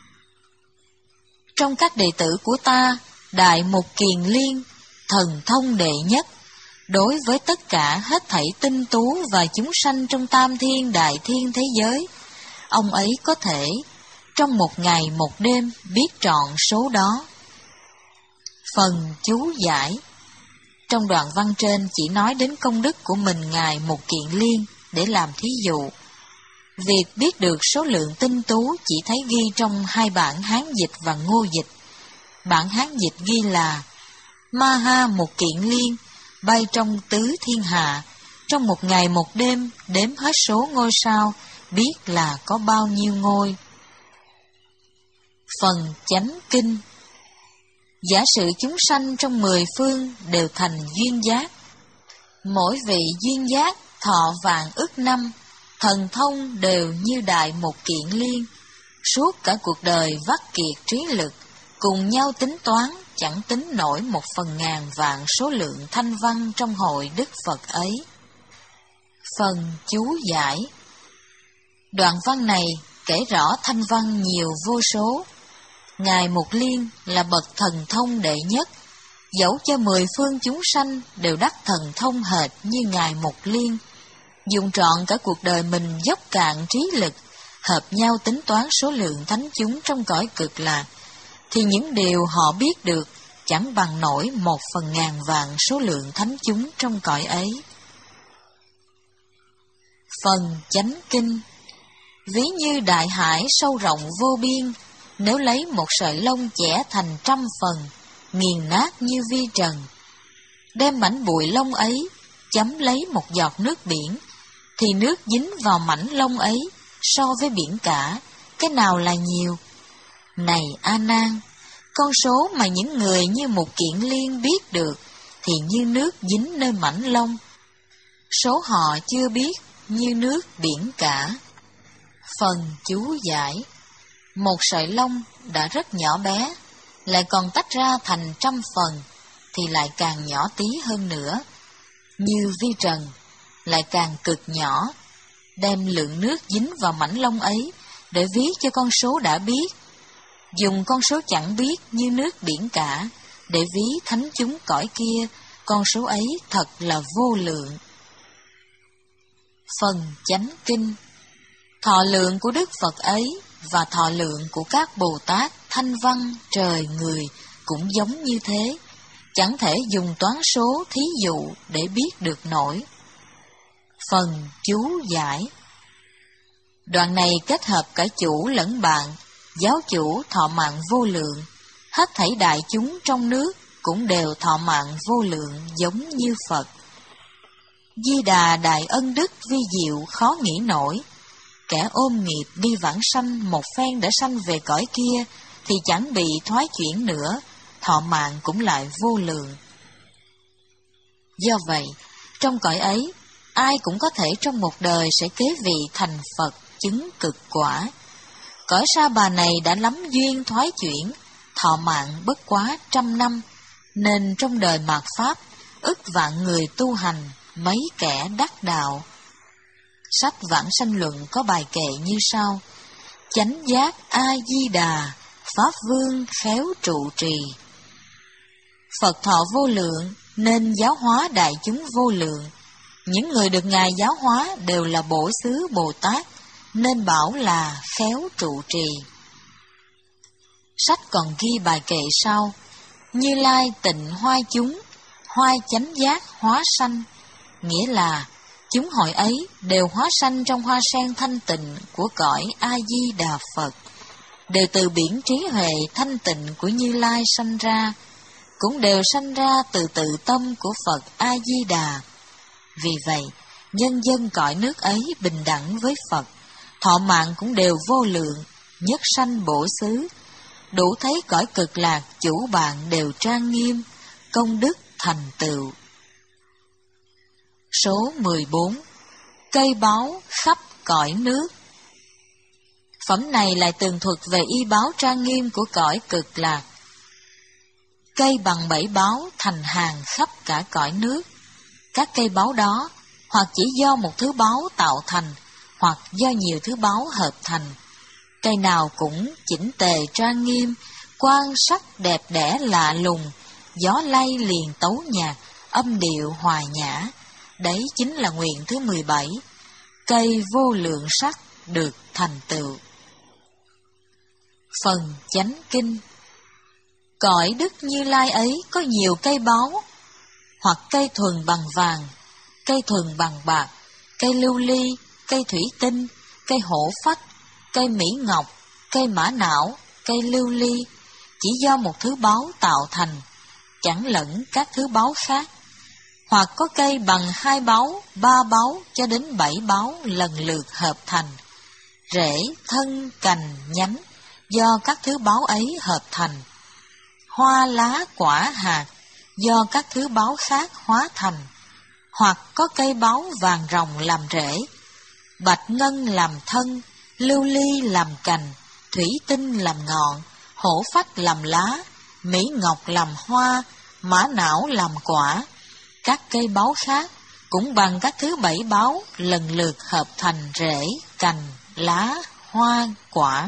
Trong các đệ tử của ta, Đại Mục Kiền Liên, thần thông đệ nhất, đối với tất cả hết thảy tinh tú và chúng sanh trong tam thiên đại thiên thế giới, ông ấy có thể trong một ngày một đêm biết trọn số đó. Phần chú giải. Trong đoạn văn trên chỉ nói đến công đức của mình Ngài Mục Kiền Liên để làm thí dụ. Việc biết được số lượng tinh tú chỉ thấy ghi trong hai bản Hán dịch và Ngô dịch. Bản Hán dịch ghi là Ma Ha một kiện liên, bay trong tứ thiên hạ, trong một ngày một đêm đếm hết số ngôi sao, biết là có bao nhiêu ngôi. Phần chánh kinh. Giả sử chúng sanh trong mười phương đều thành duyên giác. Mỗi vị duyên giác thọ vạn ức năm, thần thông đều như đại một kiện liên. Suốt cả cuộc đời vắt kiệt trí lực, cùng nhau tính toán, chẳng tính nổi một phần ngàn vạn số lượng thanh văn trong hội Đức Phật ấy. Phần chú giải. Đoạn văn này kể rõ thanh văn nhiều vô số. Ngài Mục Liên là bậc thần thông đệ nhất, dẫu cho mười phương chúng sanh đều đắc thần thông hệt như Ngài Mục Liên, dùng trọn cả cuộc đời mình dốc cạn trí lực, hợp nhau tính toán số lượng thánh chúng trong cõi cực lạc, thì những điều họ biết được chẳng bằng nổi một phần ngàn vạn số lượng thánh chúng trong cõi ấy. Phần chánh kinh. Ví như đại hải sâu rộng vô biên, nếu lấy một sợi lông chẻ thành trăm phần, nghiền nát như vi trần, đem mảnh bụi lông ấy chấm lấy một giọt nước biển, thì nước dính vào mảnh lông ấy so với biển cả, cái nào là nhiều? Này A Nan, con số mà những người như một kiện liên biết được thì như nước dính nơi mảnh lông, số họ chưa biết như nước biển cả. Phần chú giải. Một sợi lông đã rất nhỏ bé, lại còn tách ra thành trăm phần, thì lại càng nhỏ tí hơn nữa. Như vi trần, lại càng cực nhỏ. Đem lượng nước dính vào mảnh lông ấy để ví cho con số đã biết, dùng con số chẳng biết như nước biển cả để ví thánh chúng cõi kia, con số ấy thật là vô lượng. Phần chánh kinh. Thọ lượng của Đức Phật ấy và thọ lượng của các Bồ Tát, Thanh Văn, trời, người cũng giống như thế, chẳng thể dùng toán số thí dụ để biết được nổi. Phần chú giải. Đoạn này kết hợp cả chủ lẫn bạn, giáo chủ thọ mạng vô lượng, hết thảy đại chúng trong nước cũng đều thọ mạng vô lượng giống như Phật. Di Đà đại ân đức vi diệu khó nghĩ nổi, kẻ ôm nghiệp đi vãng sanh một phen đã sanh về cõi kia thì chẳng bị thoái chuyển nữa, thọ mạng cũng lại vô lượng. Do vậy, trong cõi ấy, ai cũng có thể trong một đời sẽ kế vị thành Phật chứng cực quả. Cõi Sa Bà này đã lắm duyên thoái chuyển, thọ mạng bất quá trăm năm, nên trong đời mạt Pháp, ức vạn người tu hành, mấy kẻ đắc đạo. Sách Vãng Sanh Luận có bài kệ như sau: Chánh giác A-di-đà, Pháp Vương khéo trụ trì. Phật thọ vô lượng, nên giáo hóa đại chúng vô lượng. Những người được Ngài giáo hóa đều là bổ xứ Bồ Tát, nên bảo là khéo trụ trì. Sách còn ghi bài kệ sau: Như Lai tịnh hoai chúng, hoai chánh giác hóa sanh. Nghĩa là chúng hội ấy đều hóa sanh trong hoa sen thanh tịnh của cõi A-di-đà Phật, đều từ biển trí huệ thanh tịnh của Như Lai sanh ra, cũng đều sanh ra từ tự tâm của Phật A-di-đà. Vì vậy, nhân dân cõi nước ấy bình đẳng với Phật, thọ mạng cũng đều vô lượng, nhất sanh bổ xứ, đủ thấy cõi cực lạc chủ bạn đều trang nghiêm, công đức thành tựu. Số mười bốn. Cây báu khắp cõi nước. Phẩm này lại tường thuật về y báu trang nghiêm của cõi cực lạc. Cây bằng bảy báu thành hàng khắp cả cõi nước. Các cây báu đó hoặc chỉ do một thứ báu tạo thành, hoặc do nhiều thứ báu hợp thành. Cây nào cũng chỉnh tề trang nghiêm, quan sắc đẹp đẽ lạ lùng, gió lay liền tấu nhạc, âm điệu hòa nhã. Đấy chính là nguyện thứ mười bảy, cây vô lượng sắc được thành tựu. Phần chánh kinh. Cõi Đức Như Lai ấy có nhiều cây báu, hoặc cây thuần bằng vàng, cây thuần bằng bạc, cây lưu ly, cây thủy tinh, cây hổ phách, cây mỹ ngọc, cây mã não, cây lưu ly, chỉ do một thứ báu tạo thành, chẳng lẫn các thứ báu khác. Hoặc có cây bằng hai báu, ba báu cho đến bảy báu lần lượt hợp thành. Rễ, thân, cành, nhánh do các thứ báu ấy hợp thành. Hoa, lá, quả, hạt do các thứ báu khác hóa thành. Hoặc có cây báu vàng ròng làm rễ, bạch ngân làm thân, lưu ly làm cành, thủy tinh làm ngọn, hổ phách làm lá, mỹ ngọc làm hoa, mã não làm quả. Các cây báu khác cũng bằng các thứ bảy báu lần lượt hợp thành rễ, cành, lá, hoa, quả.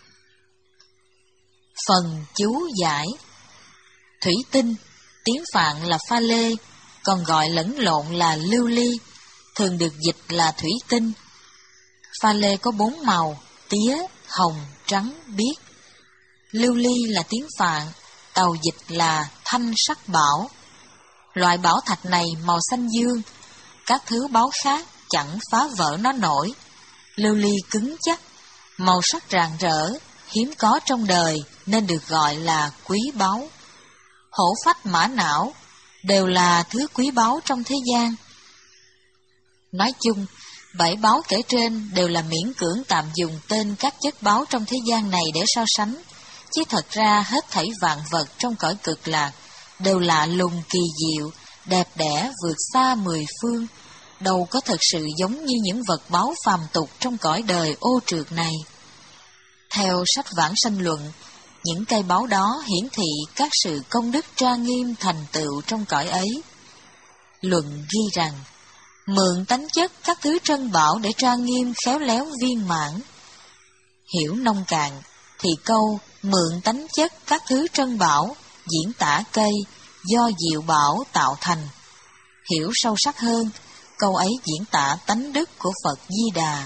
Phần chú giải. Thủy tinh, tiếng Phạn là pha lê, còn gọi lẫn lộn là lưu ly, thường được dịch là thủy tinh. Pha lê có bốn màu: tía, hồng, trắng, biếc. Lưu ly là tiếng Phạn, tàu dịch là thanh sắc bảo. Loại bảo thạch này màu xanh dương, các thứ báu khác chẳng phá vỡ nó nổi. Lưu ly cứng chắc, màu sắc rạng rỡ, hiếm có trong đời nên được gọi là quý báu. Hổ phách, mã não đều là thứ quý báu trong thế gian. Nói chung, bảy báu kể trên đều là miễn cưỡng tạm dùng tên các chất báu trong thế gian này để so sánh, chứ thật ra hết thảy vạn vật trong cõi cực lạc đều lạ lùng kỳ diệu, đẹp đẽ vượt xa mười phương, đâu có thật sự giống như những vật báu phàm tục trong cõi đời ô trượt này. Theo sách Vãng Sanh Luận, những cây báu đó hiển thị các sự công đức trang nghiêm thành tựu trong cõi ấy. Luận ghi rằng, mượn tánh chất các thứ trân bảo để trang nghiêm khéo léo viên mãn. Hiểu nông cạn thì câu mượn tánh chất các thứ trân bảo diễn tả cây do diệu bảo tạo thành. Hiểu sâu sắc hơn, câu ấy diễn tả tánh đức của Phật Di Đà.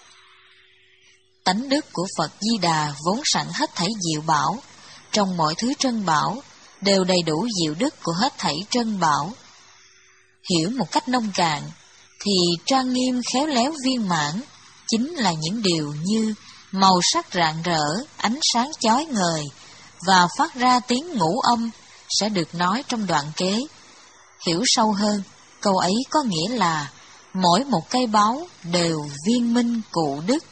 Tánh đức của Phật Di Đà vốn sẵn hết thảy diệu bảo, trong mọi thứ trân bảo đều đầy đủ diệu đức của hết thảy trân bảo. Hiểu một cách nông cạn thì trang nghiêm khéo léo viên mãn chính là những điều như màu sắc rạng rỡ, ánh sáng chói ngời và phát ra tiếng ngũ âm sẽ được nói trong đoạn kế. Hiểu sâu hơn, câu ấy có nghĩa là mỗi một cây báu đều viên minh cụ đức.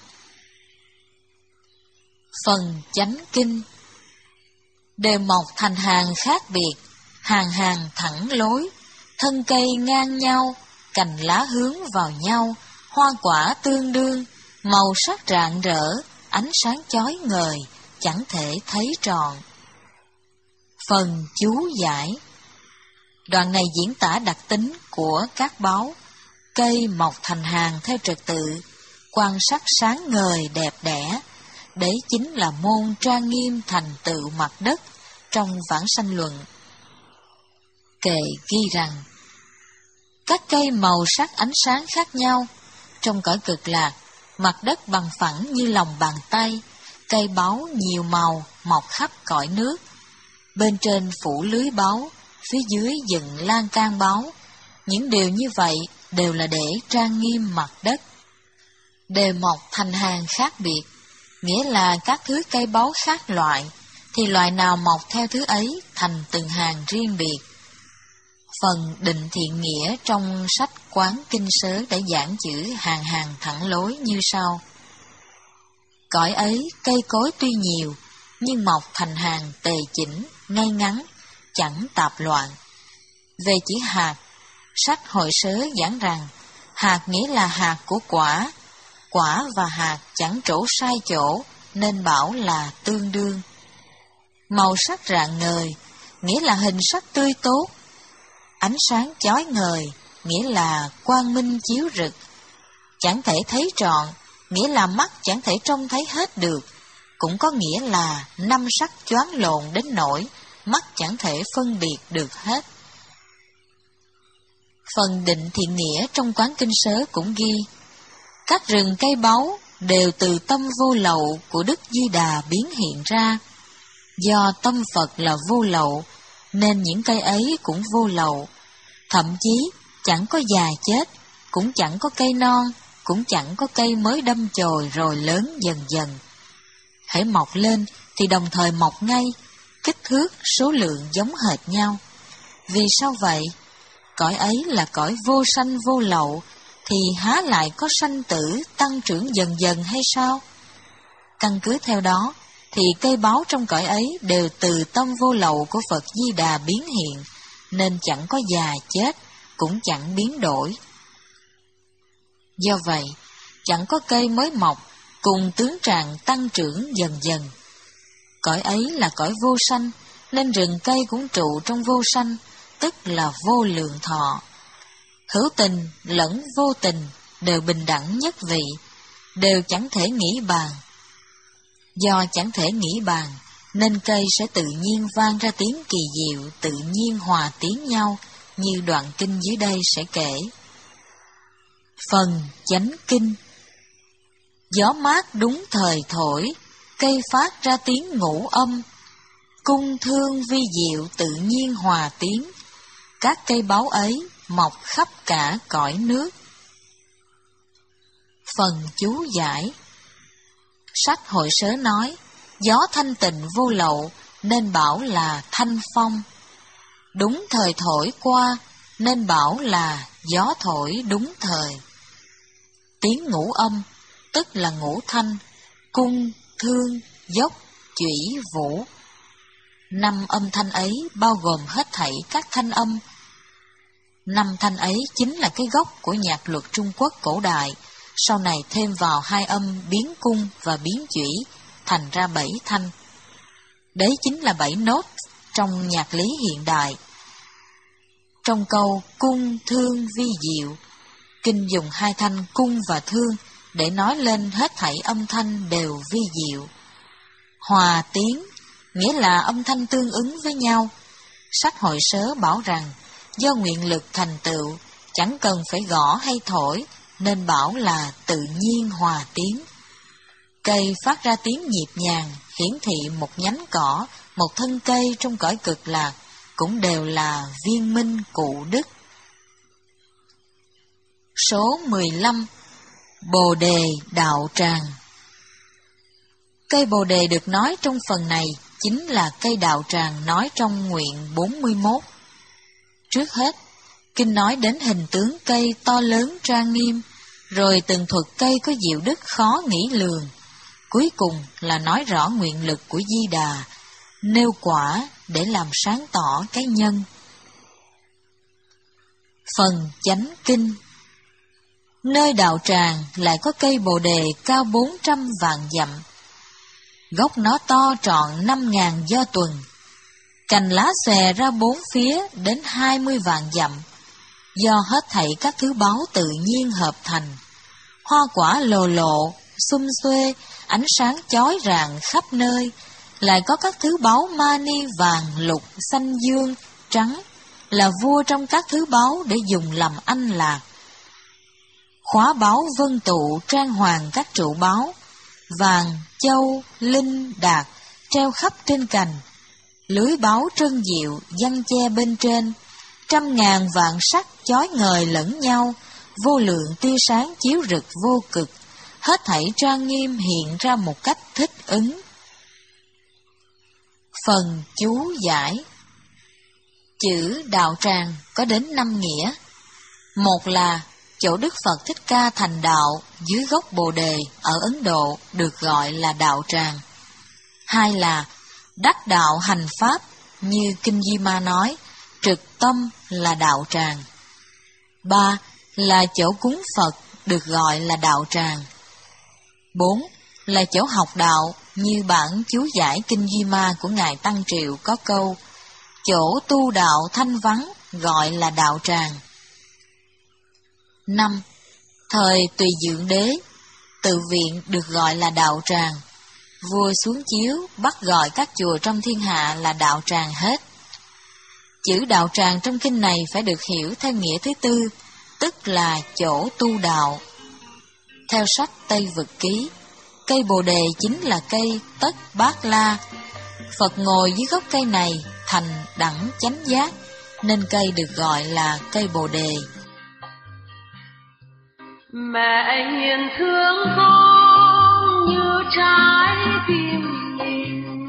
Phần chánh kinh. Đều mọc thành hàng khác biệt, hàng hàng thẳng lối, thân cây ngang nhau, cành lá hướng vào nhau, hoa quả tương đương, màu sắc rạng rỡ, ánh sáng chói ngời, chẳng thể thấy tròn. Phần chú giải. Đoạn này diễn tả đặc tính của các báu. Cây mọc thành hàng theo trật tự, quan sát sáng ngời đẹp đẽ. Đấy chính là môn trang nghiêm thành tựu mặt đất trong Vãng Sanh Luận. Kệ ghi rằng, các cây màu sắc ánh sáng khác nhau, trong cõi cực lạc, mặt đất bằng phẳng như lòng bàn tay, cây báu nhiều màu mọc khắp cõi nước. Bên trên phủ lưới báu, phía dưới dựng lan can báu. Những điều như vậy đều là để trang nghiêm mặt đất. Đều mọc thành hàng khác biệt, nghĩa là các thứ cây báu khác loại, thì loại nào mọc theo thứ ấy thành từng hàng riêng biệt. Phần định thiện nghĩa trong sách Quán Kinh Sớ đã giảng chữ hàng hàng thẳng lối như sau. Cõi ấy cây cối tuy nhiều, nhưng mọc thành hàng tề chỉnh, ngay ngắn, chẳng tạp loạn. Về chữ hạt, sách Hội Sớ giảng rằng, hạt nghĩa là hạt của quả, quả và hạt chẳng trổ sai chỗ, nên bảo là tương đương. Màu sắc rạng ngời, nghĩa là hình sắc tươi tốt. Ánh sáng chói ngời, nghĩa là quang minh chiếu rực. Chẳng thể thấy trọn, nghĩa là mắt chẳng thể trông thấy hết được. Cũng có nghĩa là năm sắc choáng lộn đến nỗi mắt chẳng thể phân biệt được hết. Phần định thiện nghĩa trong Quán Kinh Sớ cũng ghi, các rừng cây báu đều từ tâm vô lậu của Đức Di Đà biến hiện ra. Do tâm Phật là vô lậu, nên những cây ấy cũng vô lậu. Thậm chí chẳng có già chết, cũng chẳng có cây non, cũng chẳng có cây mới đâm chồi rồi lớn dần dần. Hễ mọc lên thì đồng thời mọc ngay, kích thước, số lượng giống hệt nhau. Vì sao vậy? Cõi ấy là cõi vô sanh vô lậu, thì há lại có sanh tử tăng trưởng dần dần hay sao? Căn cứ theo đó, thì cây báu trong cõi ấy đều từ tâm vô lậu của Phật Di Đà biến hiện, nên chẳng có già chết, cũng chẳng biến đổi. Do vậy, chẳng có cây mới mọc, cùng tướng trạng tăng trưởng dần dần. Cõi ấy là cõi vô sanh, nên rừng cây cũng trụ trong vô sanh, tức là vô lượng thọ. Hữu tình lẫn vô tình đều bình đẳng nhất vị, đều chẳng thể nghĩ bàn. Do chẳng thể nghĩ bàn, nên cây sẽ tự nhiên vang ra tiếng kỳ diệu, tự nhiên hòa tiếng nhau, như đoạn kinh dưới đây sẽ kể. Phần chánh kinh. Gió mát đúng thời thổi, cây phát ra tiếng ngũ âm, cung thương vi diệu tự nhiên hòa tiếng, các cây báu ấy mọc khắp cả cõi nước. Phần chú giải. Sách Hội Sớ nói, gió thanh tịnh vô lậu, nên bảo là thanh phong. Đúng thời thổi qua, nên bảo là gió thổi đúng thời. Tiếng ngũ âm, tức là ngũ thanh, cung, thương, dốc, chủy, vũ. Năm âm thanh ấy bao gồm hết thảy các thanh âm. Năm thanh ấy chính là cái gốc của nhạc luật Trung Quốc cổ đại, sau này thêm vào hai âm biến cung và biến chủy, thành ra bảy thanh. Đấy chính là bảy nốt trong nhạc lý hiện đại. Trong câu cung thương vi diệu, kinh dùng hai thanh cung và thương để nói lên hết thảy âm thanh đều vi diệu. Hòa tiếng nghĩa là âm thanh tương ứng với nhau. Sách Hội Sớ bảo rằng do nguyện lực thành tựu, chẳng cần phải gõ hay thổi, nên bảo là tự nhiên hòa tiếng. Cây phát ra tiếng nhịp nhàng, hiển thị một nhánh cỏ, một thân cây trong cõi cực lạc, cũng đều là viên minh cụ đức. Số mười lăm. Bồ đề đạo tràng. Cây bồ đề được nói trong phần này chính là cây đạo tràng nói trong nguyện bốn mươi mốt. Trước hết, kinh nói đến hình tướng cây to lớn trang nghiêm, rồi từng thuật cây có diệu đức khó nghĩ lường. Cuối cùng là nói rõ nguyện lực của Di Đà, nêu quả để làm sáng tỏ cái nhân. Phần chánh kinh. Nơi đạo tràng lại có cây bồ đề cao bốn trăm vạn dặm. Gốc nó to trọn năm ngàn do tuần. Cành lá xòe ra bốn phía đến hai mươi vạn dặm, do hết thảy các thứ báu tự nhiên hợp thành. Hoa quả lồ lộ, xum xuê, ánh sáng chói rạng khắp nơi. Lại có các thứ báu mani vàng, lục, xanh dương, trắng, là vua trong các thứ báu để dùng làm anh lạc. Khóa báu vân tụ trang hoàng các trụ báu, vàng, châu, linh, đạt, treo khắp trên cành. Lưới báu trân diệu, giăng che bên trên, trăm ngàn vạn sắc chói ngời lẫn nhau, vô lượng tia sáng chiếu rực vô cực, hết thảy trang nghiêm hiện ra một cách thích ứng. Phần chú giải. Chữ đạo tràng có đến năm nghĩa. Một là chỗ Đức Phật Thích Ca thành đạo dưới gốc Bồ Đề ở Ấn Độ được gọi là đạo tràng. Hai là đắc đạo hành pháp như Kinh Di Ma nói, trực tâm là đạo tràng. Ba là chỗ cúng Phật được gọi là đạo tràng. Bốn là chỗ học đạo như bản chú giải Kinh Di Ma của Ngài Tăng Triệu có câu chỗ tu đạo thanh vắng gọi là đạo tràng. Năm. Thời Tùy Dượng Đế, tự viện được gọi là đạo tràng. Vua xuống chiếu bắt gọi các chùa trong thiên hạ là đạo tràng hết. Chữ đạo tràng trong kinh này phải được hiểu theo nghĩa thứ tư, tức là chỗ tu đạo. Theo sách Tây Vực Ký, cây bồ đề chính là cây Tất Bát La. Phật ngồi dưới gốc cây này thành đẳng chánh giác, nên cây được gọi là cây bồ đề. Mẹ hiền thương con như trái tim mình,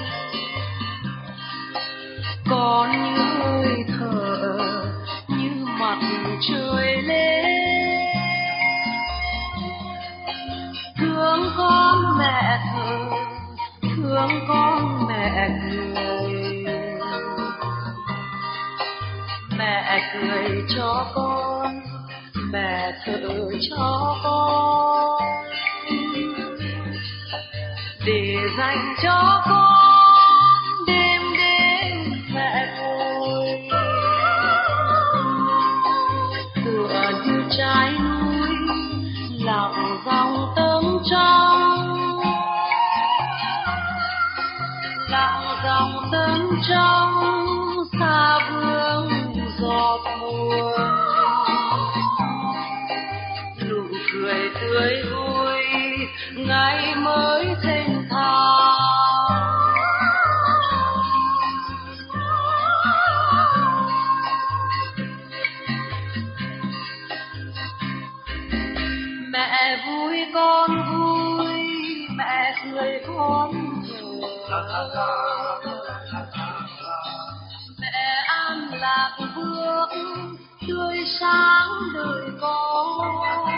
con như hơi thở như mặt trời lên. Thương con mẹ thơ, thương con mẹ cười, mẹ cười cho con, mẹ thở cho con, để dành cho con đêm đêm mẹ ngồi. Tựa như trái núi lặng dòng tấm trong, lặng dòng tấm trong xa vương giọt buồn. Nụ cười tươi vui ngày mới thênh thang, mẹ vui con vui, mẹ cười con cười, mẹ an lạc bước tươi sáng đời con.